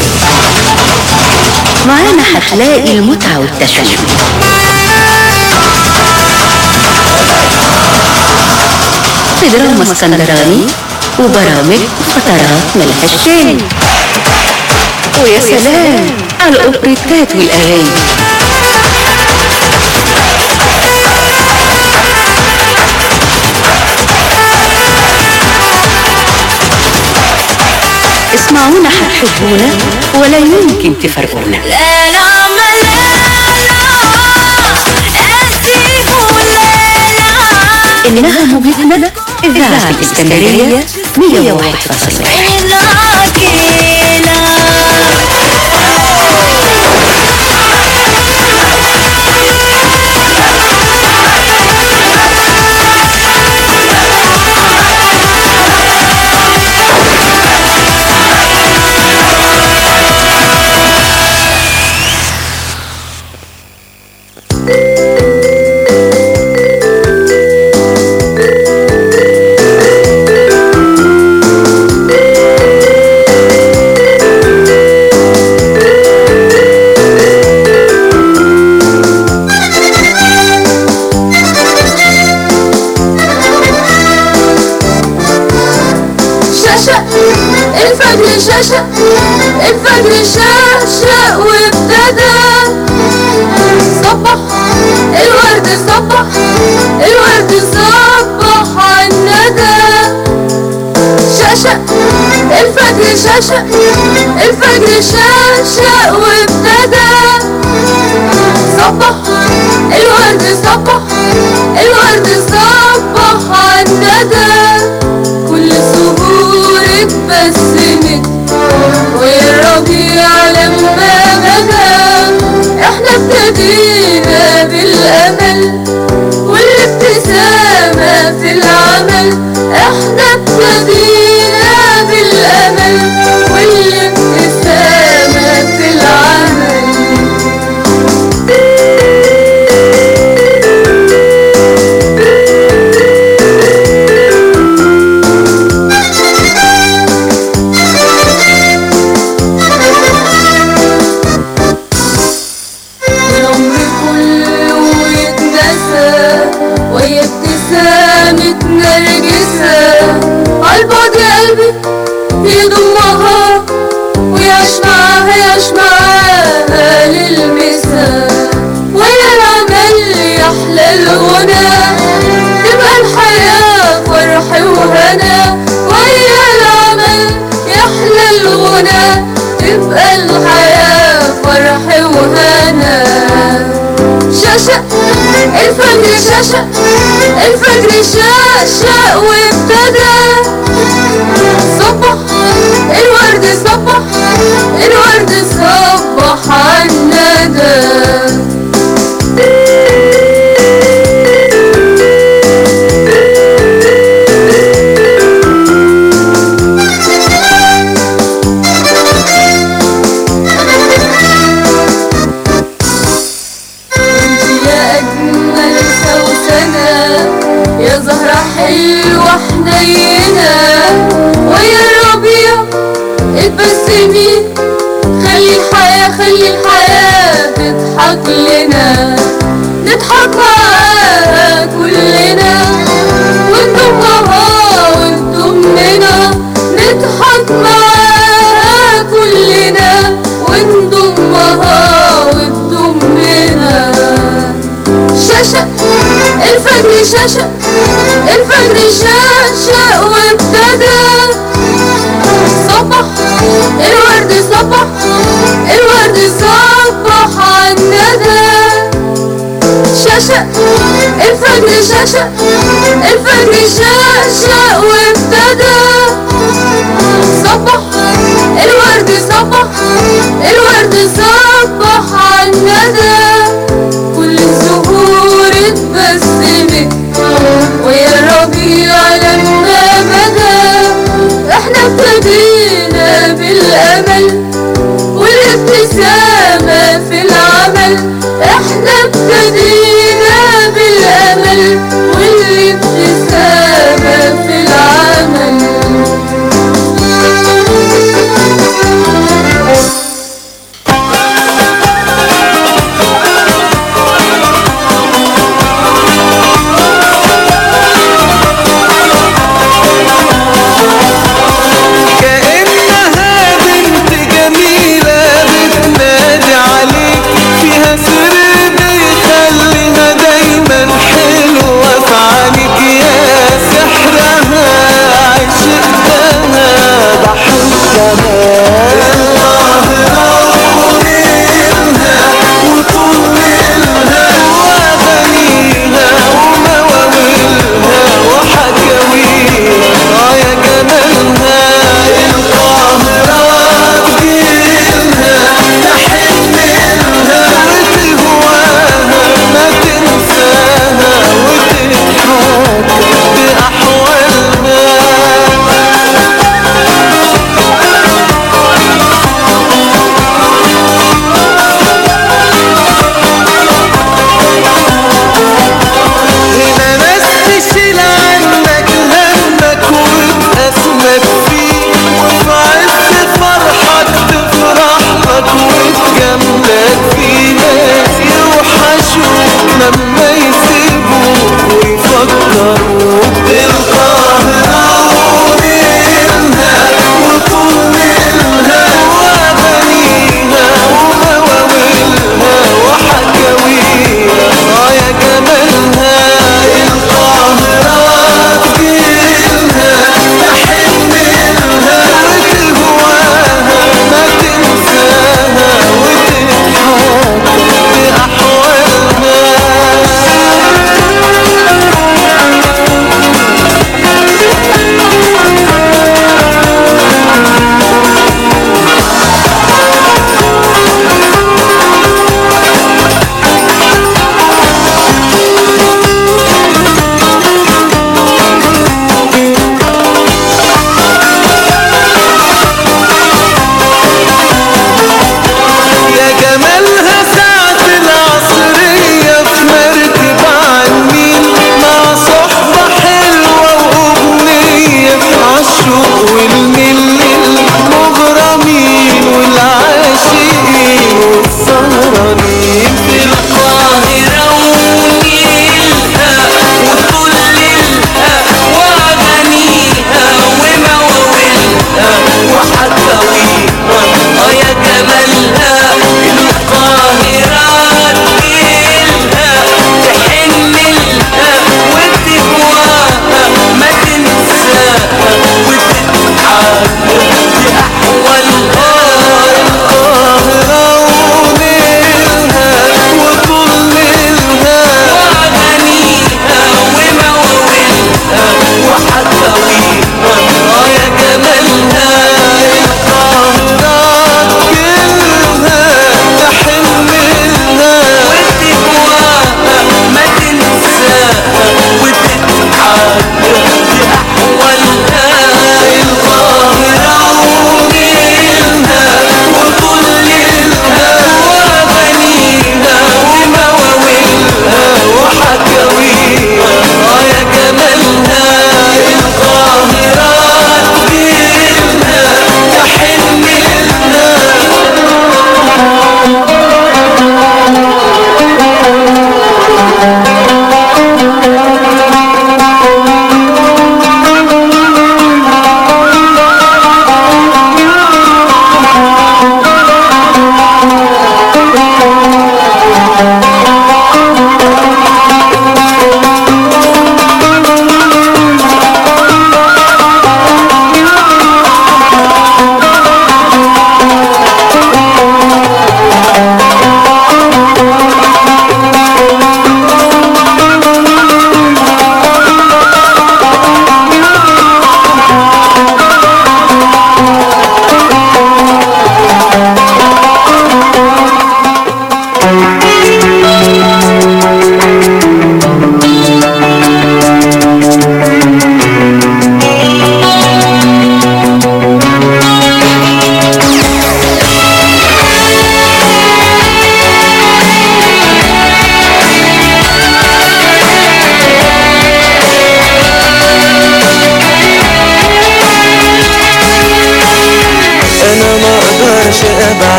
[SPEAKER 13] معانا هتلاقي المتعة والتشويق، في دراما اسكندراني وبرامج وفترات ملهاش تاني، ويا سلام على الأوبريتات والأغاني. اسمعونا هتحبونا ولا يمكن تفرقونا. إنها موجتنا إذاعة الإسكندرية 101.1.
[SPEAKER 7] الفجر شاشق وابتدى صبح الورد، صبح الورد صبح الورد صبح الورد صبح عالندى كل الزهور اتبسمت والربيع لما بدا احنا ابتدينا بالامل والابتسامة في العمل احنا ابتدينا بالامل والابتسامة في العمل العمر كله يتنسى ويا ابتسامة نرجسة عالبعد قلبي يضمها ويعيش معاها يعيش معاها للمسا ويا العمل يحلى الغنى تبقى الحياة فرح وهنا ويا العمل يحلى الغنى تبقى الحياة فرح وهنا شاشة الفجر شاشة الفجر شاشة وابتدى صبح الورد صبح الورد صبح عالندى يا زهرة حلوة حنينة ويا الربيع اتبسمي خلي الحياة تضحك لنا نضحك معاها كلنا ونضمها ونضمنا نضحك معاها كلنا ونضمها ونضمنا شاشة الفجر شاشة الفجر شاشة وابتدى صبح الورد صبح الورد صبح عالندى شاشة الفجر شاشة الفجر شاشة وابتدى صبح الورد صبح الورد صبح عالندى كل الزهور اتبسمت ويا الربيع لما بدا احنا ابتدينا بالامل والابتسامة في العمل احنا ابتدينا بالامل والابتسامة في العمل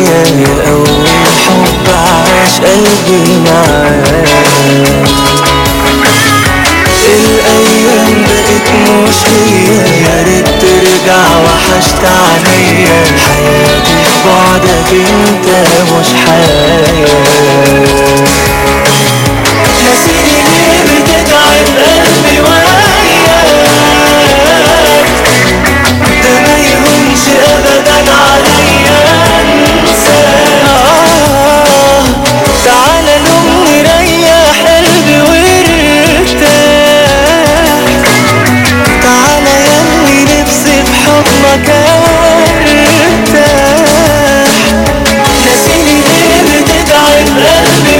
[SPEAKER 5] عليا أول حب عاش قلبي معاك. الأيام بقت مش هي، يا ريت ترجع وحشت عليا. حياتي في بعدك انت مش حياة. نسيني ليه بتتعب قلبي وياك، ده ما يهونش أبدا عليا انساك. تعالى لومني ريح قلبي وارتاح، تعالى ياللي نفسي في حضنك ارتاح. نسيني ليه بتتعب قلبي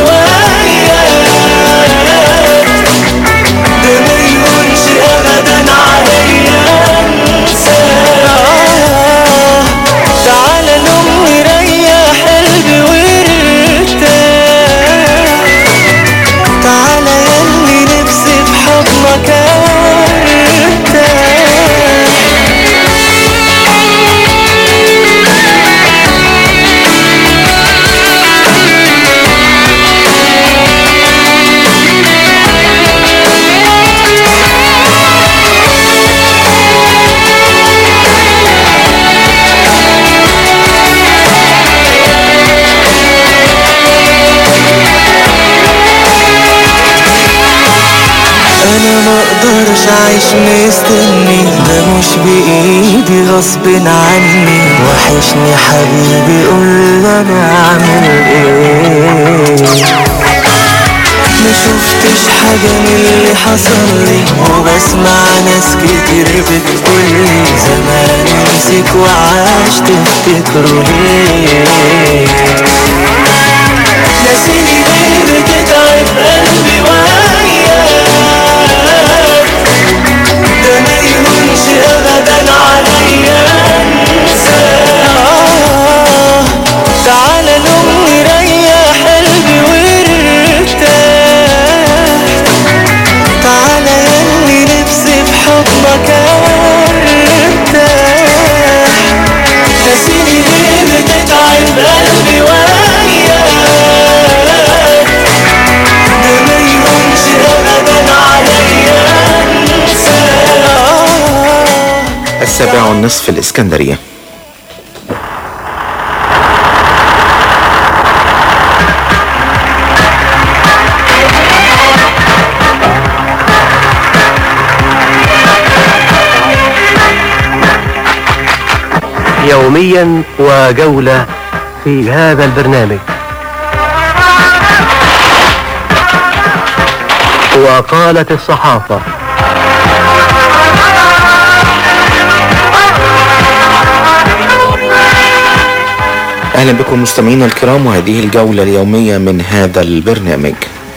[SPEAKER 5] وياك، ده ما يهونش ابدا عليا انساك. تعالى لومني ريح قلبي وارتاح، تعالى ياللي نفسي في حضنك ارتاح. انا ما اقدرش اعيش مستني، ده مش بايدي غصب عني. وحشني حبيبي قول انا اعمل ايه. ما شفتش حاجة من اللي حصل لي، وبسمع ناس كتير بتقولي زمان نسيك وعاش تفتكروا ليه. نسيني ليه بتتعب قلبي وياك، ده ما يهونش ابدا عليا انساك. تعالى لومني ريح قلبي وارتاح، تعالى ياللي نفسي في حضنك ارتاح. نسيني ليه بتتعب قلبي وياك، ده ما يهونش ابدا عليا انساك.
[SPEAKER 11] 7:30 الإسكندرية.
[SPEAKER 14] يوميا وجولة في هذا البرنامج. وقالت الصحافة.
[SPEAKER 11] أهلا بكم مستمعينا الكرام، وهذه الجولة اليومية من هذا البرنامج.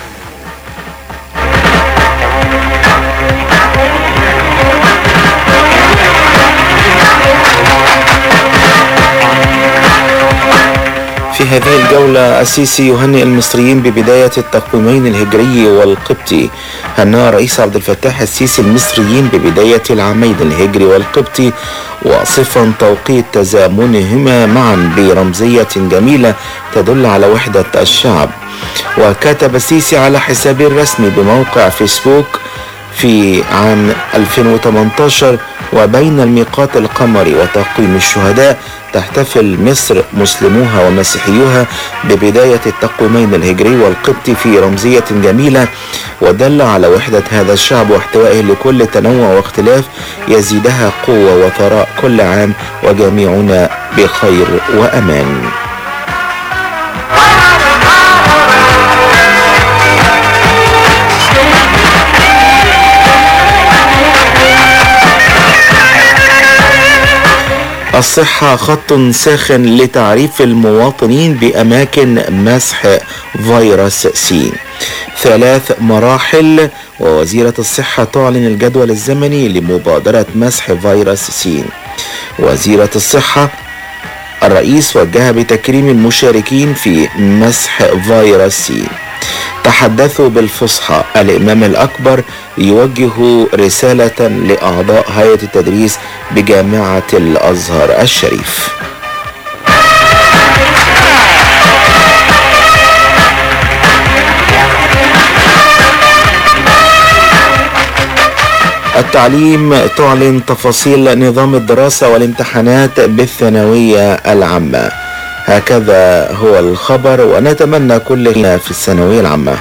[SPEAKER 11] في هذه الجولة السيسي يهنئ المصريين ببداية التقويمين الهجري والقبطي. هنأ رئيس عبد الفتاح السيسي المصريين ببداية العامين الهجري والقبطي، واصفا توقيت تزامنهما معا برمزية جميلة تدل على وحدة الشعب. وكتب السيسي على حسابه الرسمي بموقع فيسبوك في عام 2018: وبين الميقات القمري وتقويم الشهداء تحتفل مصر مسلموها ومسيحيوها ببداية التقويمين الهجري والقبطي في رمزية جميلة، ودل على وحدة هذا الشعب واحتوائه لكل تنوع واختلاف يزيدها قوة وثراء كل عام، وجميعنا بخير وأمان. الصحة خط ساخن لتعريف المواطنين بأماكن مسح فيروس سي. 3 مراحل، ووزيرة الصحة تعلن الجدول الزمني لمبادرة مسح فيروس سي. وزيرة الصحة الرئيس وجه بتكريم المشاركين في مسح فيروس سي. تحدثوا بالفصحى. الإمام الأكبر يوجه رسالة لأعضاء هيئة التدريس بجامعة الأزهر الشريف. والتعليم تعلن تفاصيل نظام الدراسة والامتحانات بالثانوية العامة. هكذا هو الخبر، ونتمنى كل خير في الثانوية العامة.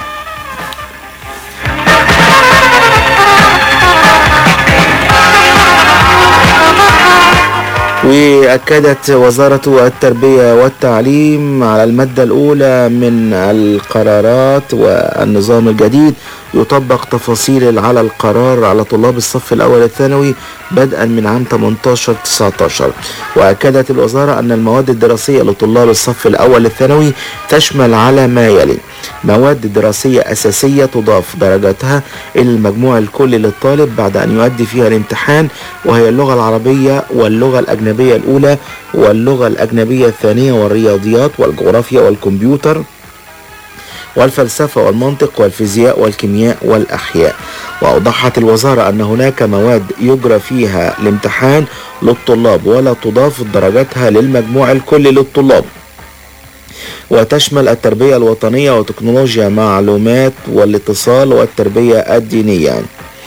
[SPEAKER 11] وأكدت وزارة التربية والتعليم على المادة الأولى من القرارات والنظام الجديد يطبق تفاصيل على القرار على طلاب الصف الأول الثانوي بدءا من عام 18-19. وأكدت الوزارة أن المواد الدراسية لطلاب الصف الأول الثانوي تشمل على ما يلي: مواد دراسية أساسية تضاف درجاتها إلى المجموع الكلي للطالب بعد أن يؤدي فيها الامتحان، وهي اللغة العربية واللغة الأجنبية الأولى واللغة الأجنبية الثانية والرياضيات والجغرافيا والكمبيوتر والفلسفة والمنطق والفيزياء والكيمياء والأحياء. وأوضحت الوزارة أن هناك مواد يجرى فيها الامتحان للطلاب ولا تضاف درجاتها للمجموع الكلي للطلاب، وتشمل التربية الوطنية وتكنولوجيا معلومات والاتصال والتربية الدينية.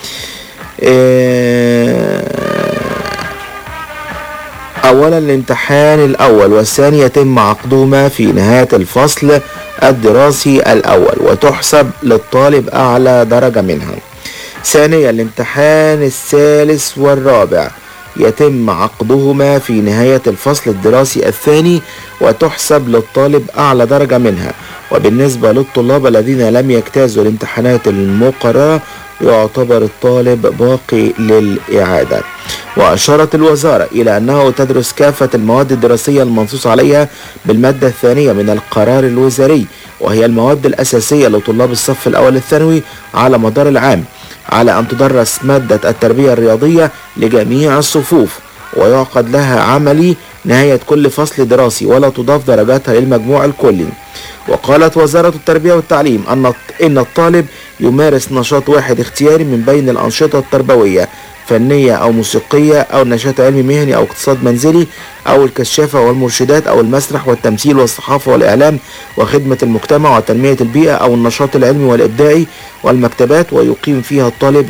[SPEAKER 11] أولا الامتحان الأول والثاني يتم عقدهما في نهاية الفصل الدراسي الأول وتحسب للطالب أعلى درجة منها. ثانيا الامتحان الثالث والرابع يتم عقدهما في نهاية الفصل الدراسي الثاني وتحسب للطالب أعلى درجة منها. وبالنسبة للطلاب الذين لم يجتازوا الامتحانات المقررة يعتبر الطالب باقي للإعادة. وأشارت الوزارة إلى أنه تدرس كافة المواد الدراسية المنصوص عليها بالمادة الثانية من القرار الوزاري، وهي المواد الأساسية لطلاب الصف الأول الثانوي على مدار العام، على أن تدرس مادة التربية الرياضية لجميع الصفوف ويعقد لها عملي نهاية كل فصل دراسي ولا تضاف درجاتها للمجموع الكلي. وقالت وزارة التربية والتعليم إن الطالب يمارس نشاط واحد اختياري من بين الأنشطة التربوية، فنية أو موسيقية أو نشاط علمي مهني أو اقتصاد منزلي أو الكشافة والمرشدات أو المسرح والتمثيل والصحافة والإعلام وخدمة المجتمع وتنمية البيئة أو النشاط العلمي والإبداعي والمكتبات، ويقيم فيها الطالب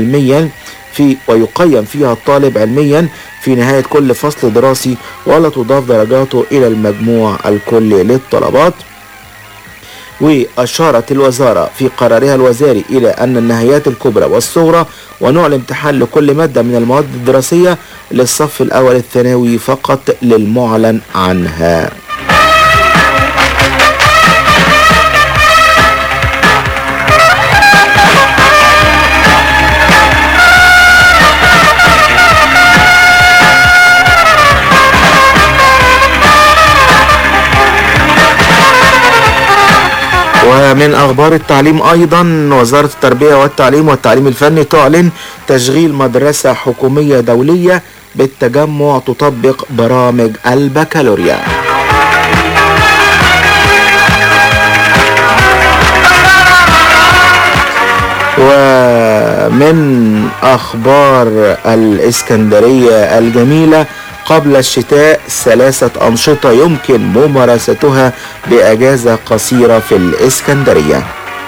[SPEAKER 11] علميا في نهاية كل فصل دراسي ولا تضاف درجاته إلى المجموع الكلي للطلبات. وأشارت الوزارة في قرارها الوزاري إلى أن النهايات الكبرى والصغرى ونوع الامتحان لكل مادة من المواد الدراسية للصف الأول الثانوي فقط للمعلن عنها. ومن أخبار التعليم أيضا وزارة التربية والتعليم الفني تعلن تشغيل مدرسة حكومية دولية بالتجمع تطبق برامج البكالوريا. ومن أخبار الإسكندرية الجميلة قبل الشتاء 3 أنشطة يمكن ممارستها بأجازة قصيرة في الإسكندرية.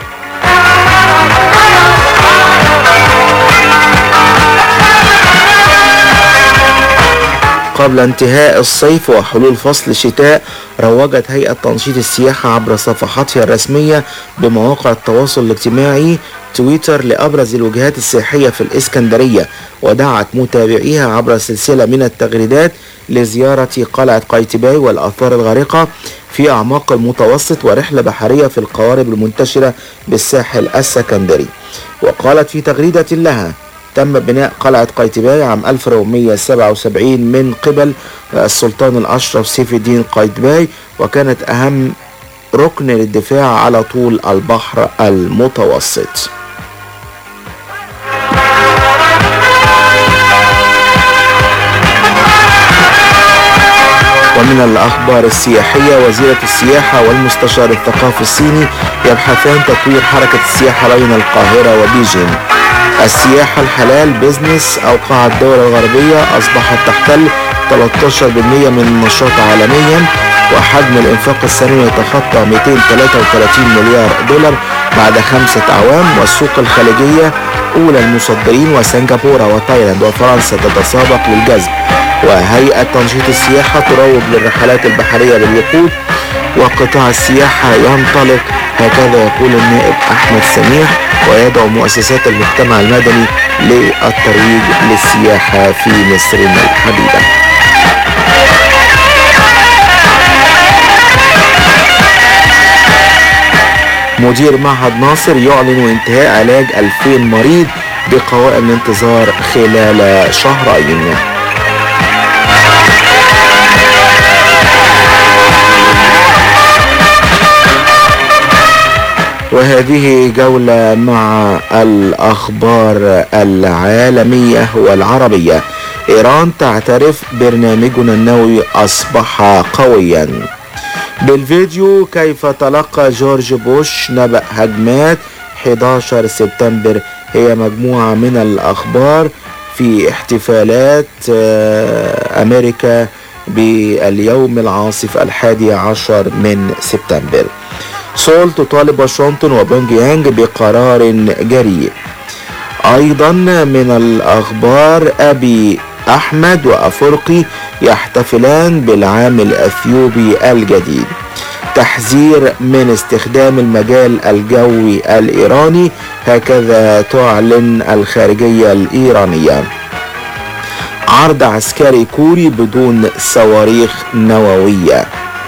[SPEAKER 11] قبل انتهاء الصيف وحلول فصل الشتاء روجت هيئة تنشيط السياحة عبر صفحاتها الرسمية بمواقع التواصل الاجتماعي تويتر لأبرز الوجهات السياحية في الإسكندرية، ودعت متابعيها عبر سلسلة من التغريدات لزيارة قلعة قايتباي والآثار الغارقة في أعماق المتوسط ورحلة بحرية في القوارب المنتشرة بالساحل السكندري. وقالت في تغريدة لها: تم بناء قلعة قايتباي عام 1477 من قبل السلطان الأشرف سيف الدين قايتباي، وكانت أهم ركن للدفاع على طول البحر المتوسط. ومن الأخبار السياحية وزيرة السياحة والمستشار الثقافي الصيني يبحثان تطوير حركة السياحة بين القاهرة وبيجين. السياحة الحلال بيزنس أوقع الدول الغربية أصبحت تحتل 13% من النشاط عالميا، وحجم الإنفاق السنوي يتخطى 233 مليار دولار بعد 5 أعوام، والسوق الخليجية أولى المصدرين، وسنغافورة وتايلاند وفرنسا تتسابق للجذب. وهيئة تنشيط السياحة تروج للرحلات البحرية بالوقود، وقطاع السياحة ينطلق، هكذا يقول النائب أحمد سميح، ويدعو مؤسسات المجتمع المدني للترويج للسياحة في مصرنا الحبيبة. مدير معهد ناصر يعلن انتهاء علاج 2000 مريض بقوائم الانتظار خلال شهرين. وهذه جولة مع الأخبار العالمية والعربية. إيران تعترف برنامجنا النووي أصبح قويا. بالفيديو كيف تلقى جورج بوش نبأ هجمات 11 سبتمبر، هي مجموعة من الأخبار في احتفالات أمريكا باليوم العاصف 11 من سبتمبر. سول تطالب واشنطن وبونج يانج بقرار جريء. أيضا من الأخبار أبي أحمد وأفرقي يحتفلان بالعام الأثيوبي الجديد. تحذير من استخدام المجال الجوي الإيراني، هكذا تعلن الخارجية الإيرانية. عرض عسكري كوري بدون صواريخ نووية.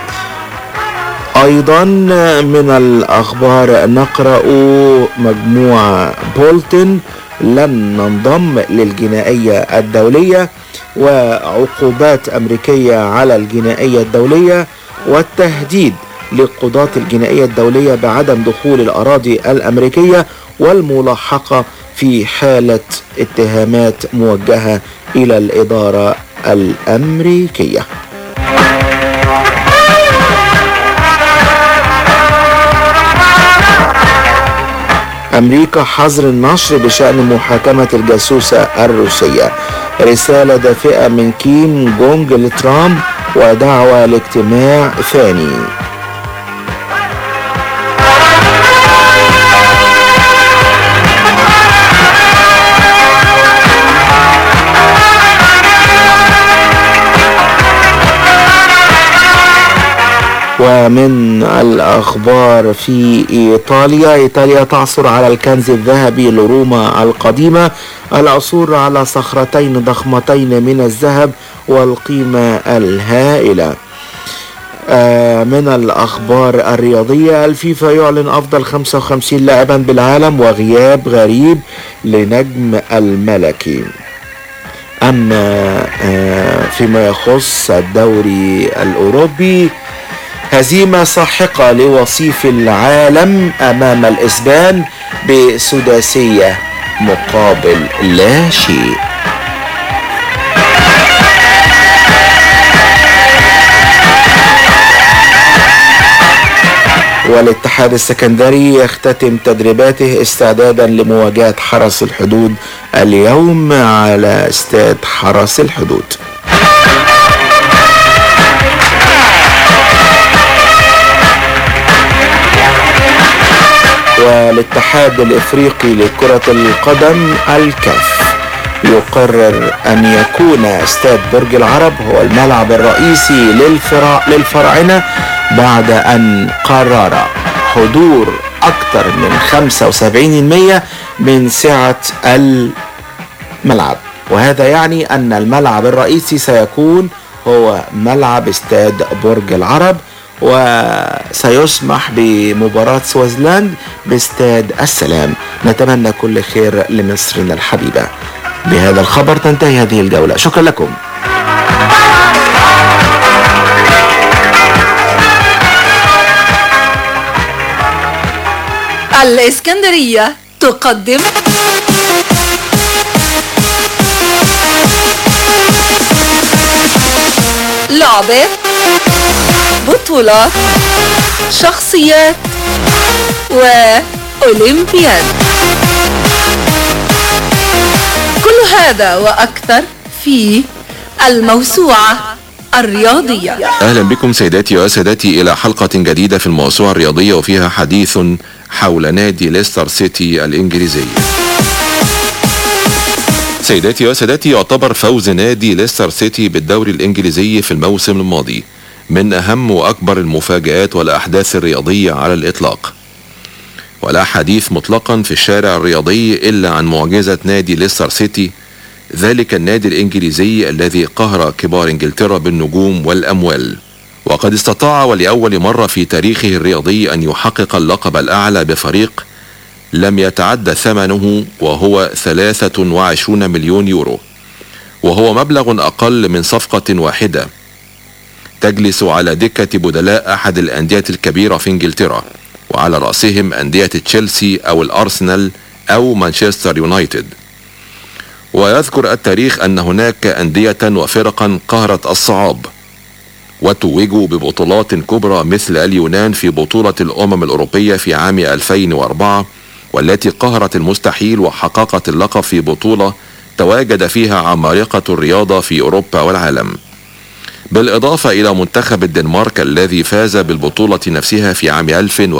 [SPEAKER 11] أيضا من الأخبار نقرأ مجموعة بولتن لن ننضم للجنائية الدولية، وعقوبات أمريكية على الجنائية الدولية، والتهديد لقضاة الجنائية الدولية بعدم دخول الأراضي الأمريكية، والملاحقة في حالة اتهامات موجهة إلى الإدارة الأمريكية. أمريكا حظر النشر بشأن محاكمة الجاسوسة الروسية. رسالة دافئة من كيم جونج لترامب ودعوة لاجتماع ثاني. ومن الأخبار في إيطاليا تعثر على الكنز الذهبي لروما القديمة، العثور على صخرتين ضخمتين من الذهب والقيمة الهائلة. من الأخبار الرياضية، الفيفا يعلن أفضل 55 لاعبا بالعالم وغياب غريب لنجم الملكي. أما فيما يخص الدوري الأوروبي، هزيمة ساحقة لوصيف العالم أمام الإسبان بسداسية مقابل لا شيء. والاتحاد السكندري يختتم تدريباته استعدادا لمواجهة حرس الحدود اليوم على استاد حرس الحدود. والاتحاد الافريقي لكرة القدم الكاف يقرر ان يكون استاد برج العرب هو الملعب الرئيسي للفراعنة بعد ان قرر حضور اكثر من 75% من سعة الملعب، وهذا يعني ان الملعب الرئيسي سيكون هو ملعب استاد برج العرب، وسيسمح بمباراة سوازيلاند باستاد السلام. نتمنى كل خير لمصرنا الحبيبة. بهذا الخبر تنتهي هذه الجولة، شكرا لكم.
[SPEAKER 21] الإسكندرية تقدم لعبة، بطولات، شخصيات وأولمبياد. كل هذا وأكثر في الموسوعة الرياضية.
[SPEAKER 6] أهلا بكم سيداتي وسادتي إلى حلقة جديدة في الموسوعة الرياضية، وفيها حديث حول نادي ليستر سيتي الإنجليزي. سيداتي وسادتي، يعتبر فوز نادي ليستر سيتي بالدوري الإنجليزي في الموسم الماضي من أهم وأكبر المفاجآت والأحداث الرياضية على الإطلاق، ولا حديث مطلقا في الشارع الرياضي إلا عن معجزة نادي ليستر سيتي، ذلك النادي الإنجليزي الذي قهر كبار إنجلترا بالنجوم والأموال، وقد استطاع ولأول مرة في تاريخه الرياضي أن يحقق اللقب الأعلى بفريق لم يتعدى ثمنه، وهو 23 مليون يورو، وهو مبلغ أقل من صفقة واحدة تجلس على دكة بدلاء أحد الأندية الكبيرة في إنجلترا، وعلى رأسهم أندية تشيلسي أو الأرسنال أو مانشستر يونايتد. ويذكر التاريخ أن هناك أندية وفرقا قهرت الصعاب وتوجوا ببطولات كبرى مثل اليونان في بطولة الأمم الأوروبية في عام 2004، والتي قهرت المستحيل وحققت اللقب في بطولة تواجد فيها عمالقة الرياضة في أوروبا والعالم، بالإضافة إلى منتخب الدنمارك الذي فاز بالبطولة نفسها في عام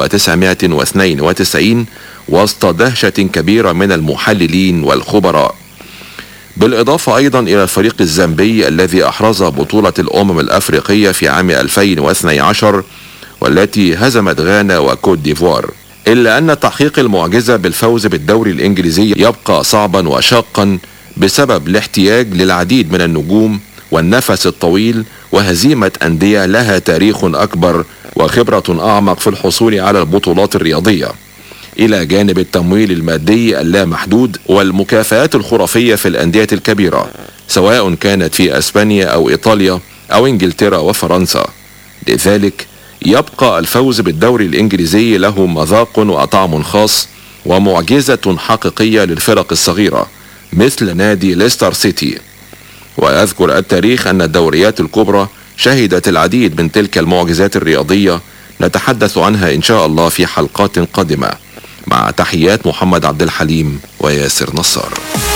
[SPEAKER 6] 1992 وسط دهشة كبيرة من المحللين والخبراء، بالإضافة أيضا إلى الفريق الزامبي الذي أحرز بطولة الأمم الأفريقية في عام 2012 والتي هزمت غانا وكوت ديفوار. إلا أن تحقيق المعجزة بالفوز بالدوري الإنجليزي يبقى صعبا وشاقا بسبب الاحتياج للعديد من النجوم والنفس الطويل وهزيمة أندية لها تاريخ أكبر وخبرة أعمق في الحصول على البطولات الرياضية، إلى جانب التمويل المادي اللامحدود والمكافآت الخرافية في الأندية الكبيرة سواء كانت في أسبانيا أو إيطاليا أو إنجلترا وفرنسا. لذلك يبقى الفوز بالدوري الإنجليزي له مذاق وطعم خاص ومعجزة حقيقية للفرق الصغيرة مثل نادي ليستر سيتي. ويذكر التاريخ أن الدوريات الكبرى شهدت العديد من تلك المعجزات الرياضية، نتحدث عنها إن شاء الله في حلقات قادمة. مع تحيات محمد عبد الحليم وياسر نصار.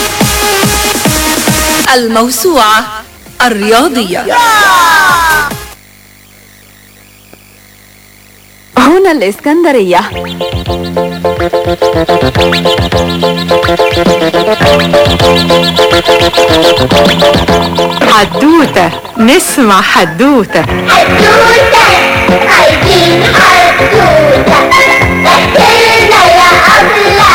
[SPEAKER 21] الموسوعة الرياضية.
[SPEAKER 16] هنا الإسكندرية.
[SPEAKER 1] حدوتة، نسمع حدوتة.
[SPEAKER 7] حدوتة عايزين حدوتة، فكرنا يا أبلة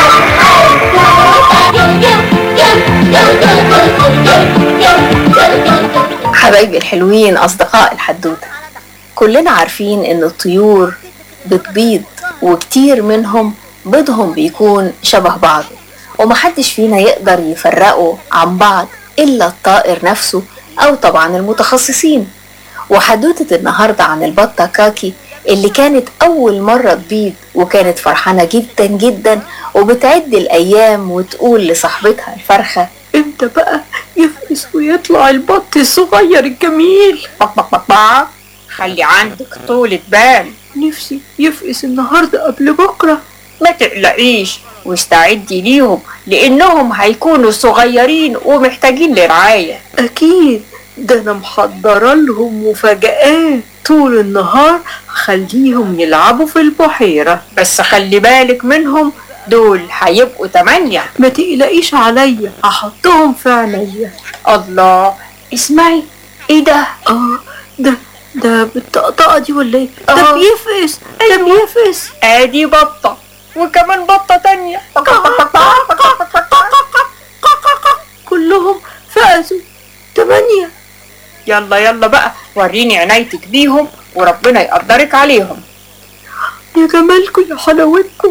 [SPEAKER 7] حدوتة.
[SPEAKER 8] حبايبي الحلوين، أصدقاء الحدوتة، كلنا عارفين إن الطيور بتبيض وكتير منهم بيضهم بيكون شبه بعض، ومحدش فينا يقدر يفرقه عن بعض إلا الطائر نفسه أو طبعا المتخصصين. وحدوتة النهاردة عن البطة كاكي اللي كانت أول مرة تبيض، وكانت فرحانة جدا جدا وبتعد الأيام وتقول لصاحبتها الفرخة:
[SPEAKER 3] امتى بقى يفقس ويطلع البط الصغير الجميل؟
[SPEAKER 17] خلي عندك طولة بال،
[SPEAKER 3] نفسي يفقس النهاردة قبل بكرة.
[SPEAKER 17] ما تقلقيش واستعدي ليهم لانهم هيكونوا صغيرين ومحتاجين لرعاية.
[SPEAKER 3] اكيد، ده انا محضرة لهم مفاجآت طول النهار، خليهم يلعبوا في البحيرة.
[SPEAKER 17] بس خلي بالك منهم، دول هيبقوا 8.
[SPEAKER 3] ما تقلقيش عليا، هحطهم في عينيا.
[SPEAKER 17] الله، اسمعي، ايه ده؟
[SPEAKER 3] ده بالطقطقة دي ولا ايه؟ ده بيفقس، ده بيفقس.
[SPEAKER 17] ادي بطة وكمان بطة تانية.
[SPEAKER 3] كلهم فقسوا 8.
[SPEAKER 17] يلا بقى وريني عنايتك بيهم وربنا يقدرك عليهم.
[SPEAKER 3] يا جمالكم يا حلاوتكم.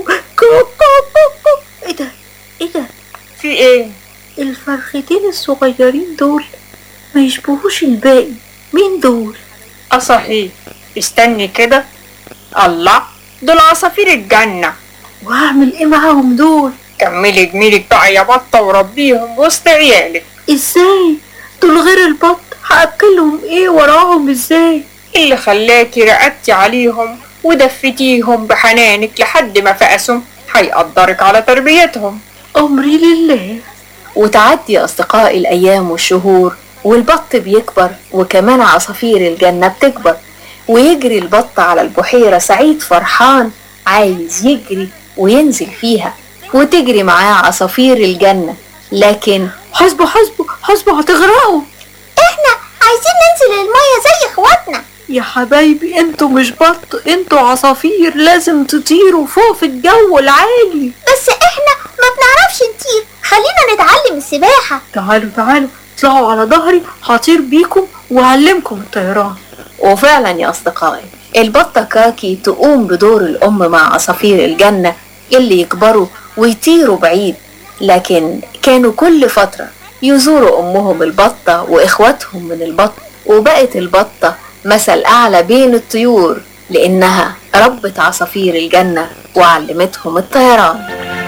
[SPEAKER 3] ايه ده؟
[SPEAKER 17] في ايه؟
[SPEAKER 3] الفرختين الصغيرين دول ما يشبهوش الباقي. مين دول؟
[SPEAKER 17] صحيح، استني كده. الله، دول عصافير الجنة.
[SPEAKER 3] وهعمل ايه معاهم دول؟
[SPEAKER 17] كملي جميلك بقى يا بطة وربيهم وسط عيالك.
[SPEAKER 3] ازاي؟ دول غير البط، هأكلهم ايه وراهم ازاي؟
[SPEAKER 17] اللي خلاكي رقدتي عليهم ودفتيهم بحنانك لحد ما فقسوا هيقدرك على تربيتهم.
[SPEAKER 3] أمري لله.
[SPEAKER 8] وتعدي أصدقاء الأيام والشهور، والبط بيكبر، وكمان عصافير الجنة بتكبر، ويجري البط على البحيرة سعيد فرحان عايز يجري وينزل فيها، وتجري معاه عصافير الجنة، لكن
[SPEAKER 12] حاسبوا حاسبوا حاسبوا هتغرقوا.
[SPEAKER 7] احنا عايزين ننزل المية زي اخواتنا.
[SPEAKER 12] يا حبايبي انتوا مش بط، انتوا عصافير، لازم تطيروا فوق في الجو العالي.
[SPEAKER 7] بس احنا ما بنعرفش نطير، خلينا نتعلم السباحة.
[SPEAKER 12] تعالوا تعالوا اطلعوا على ظهري، هطير بيكم وأعلمكم الطيران.
[SPEAKER 4] وفعلا يا أصدقائي، البطة كاكي تقوم بدور الأم مع عصافير الجنة اللي يكبروا ويطيروا بعيد، لكن كانوا كل فترة يزوروا أمهم البطة وإخواتهم من البط، وبقت البطة مثل أعلى بين الطيور لأنها ربت عصافير الجنة وعلمتهم الطيران.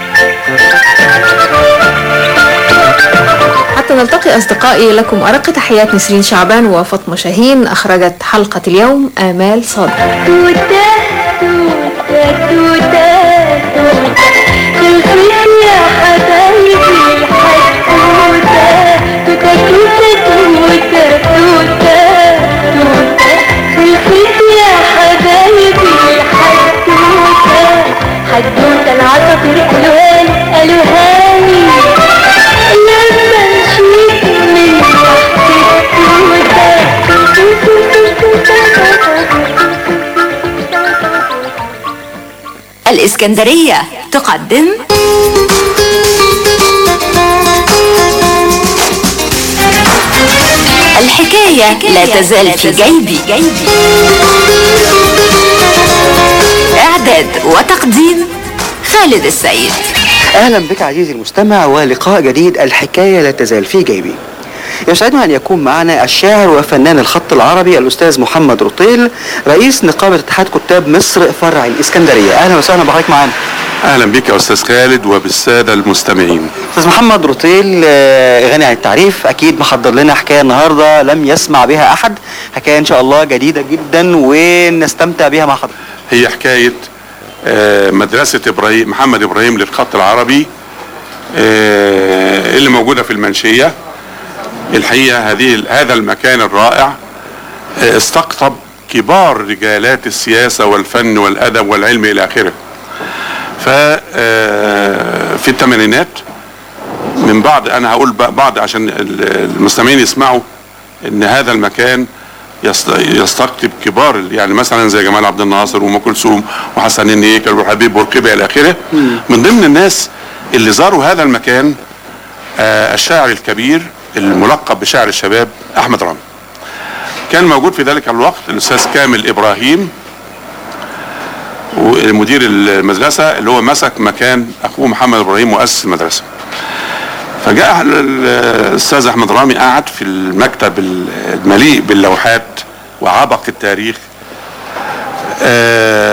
[SPEAKER 8] حتى نلتقي أصدقائي، لكم أرق تحيات نسرين شعبان وفاطمة شاهين. أخرجت حلقة اليوم آمال صادق.
[SPEAKER 7] توتة توتة توتة توتة خلفين يا حبايبي الحدوتة. توتة توتة توتة توتة توتة خلفين يا حبايبي الحدوتة. حدوتة العصافير ألوان ألوهاني لما نشيك من تحت
[SPEAKER 13] الإسكندرية تقدم الحكاية لا تزال في جيبي. إعداد وتقديم خالد السيد.
[SPEAKER 18] أهلا بك عزيزي المستمع ولقاء جديد، الحكاية لا تزال في جيبي. يسعدنا أن يكون معنا الشاعر وفنان الخط العربي الأستاذ محمد رطيل، رئيس نقابة اتحاد كتاب مصر فرع الإسكندرية. أهلا وسهلا بحضرتك معنا.
[SPEAKER 2] اهلا بك يا استاذ خالد وبالساده المستمعين.
[SPEAKER 18] استاذ محمد رطيل، غني عن التعريف، اكيد محضر لنا حكايه النهارده لم يسمع بها احد، حكايه ان شاء الله جديده جدا ونستمتع بها مع حضرتك.
[SPEAKER 2] هي حكايه مدرسه محمد ابراهيم للخط العربي اللي موجوده في المنشيه. الحقيقه هذا المكان الرائع استقطب كبار رجالات السياسه والفن والادب والعلم الى اخره. في الثمانينات من بعض، انا هقول بعض عشان المستمعين يسمعوا، ان هذا المكان يستقطب كبار، يعني مثلا زي جمال عبد الناصر وام كلثوم وحسن النيكل وحبيب بورقيبه الى اخره. من ضمن الناس اللي زاروا هذا المكان الشاعر الكبير الملقب بشاعر الشباب احمد رامي. كان موجود في ذلك الوقت الاستاذ كامل ابراهيم ومدير المدرسة اللي هو مسك مكان أخوه محمد إبراهيم مؤسس المدرسة. فجاء الأستاذ أحمد رامي قعد في المكتب المليء باللوحات وعبق التاريخ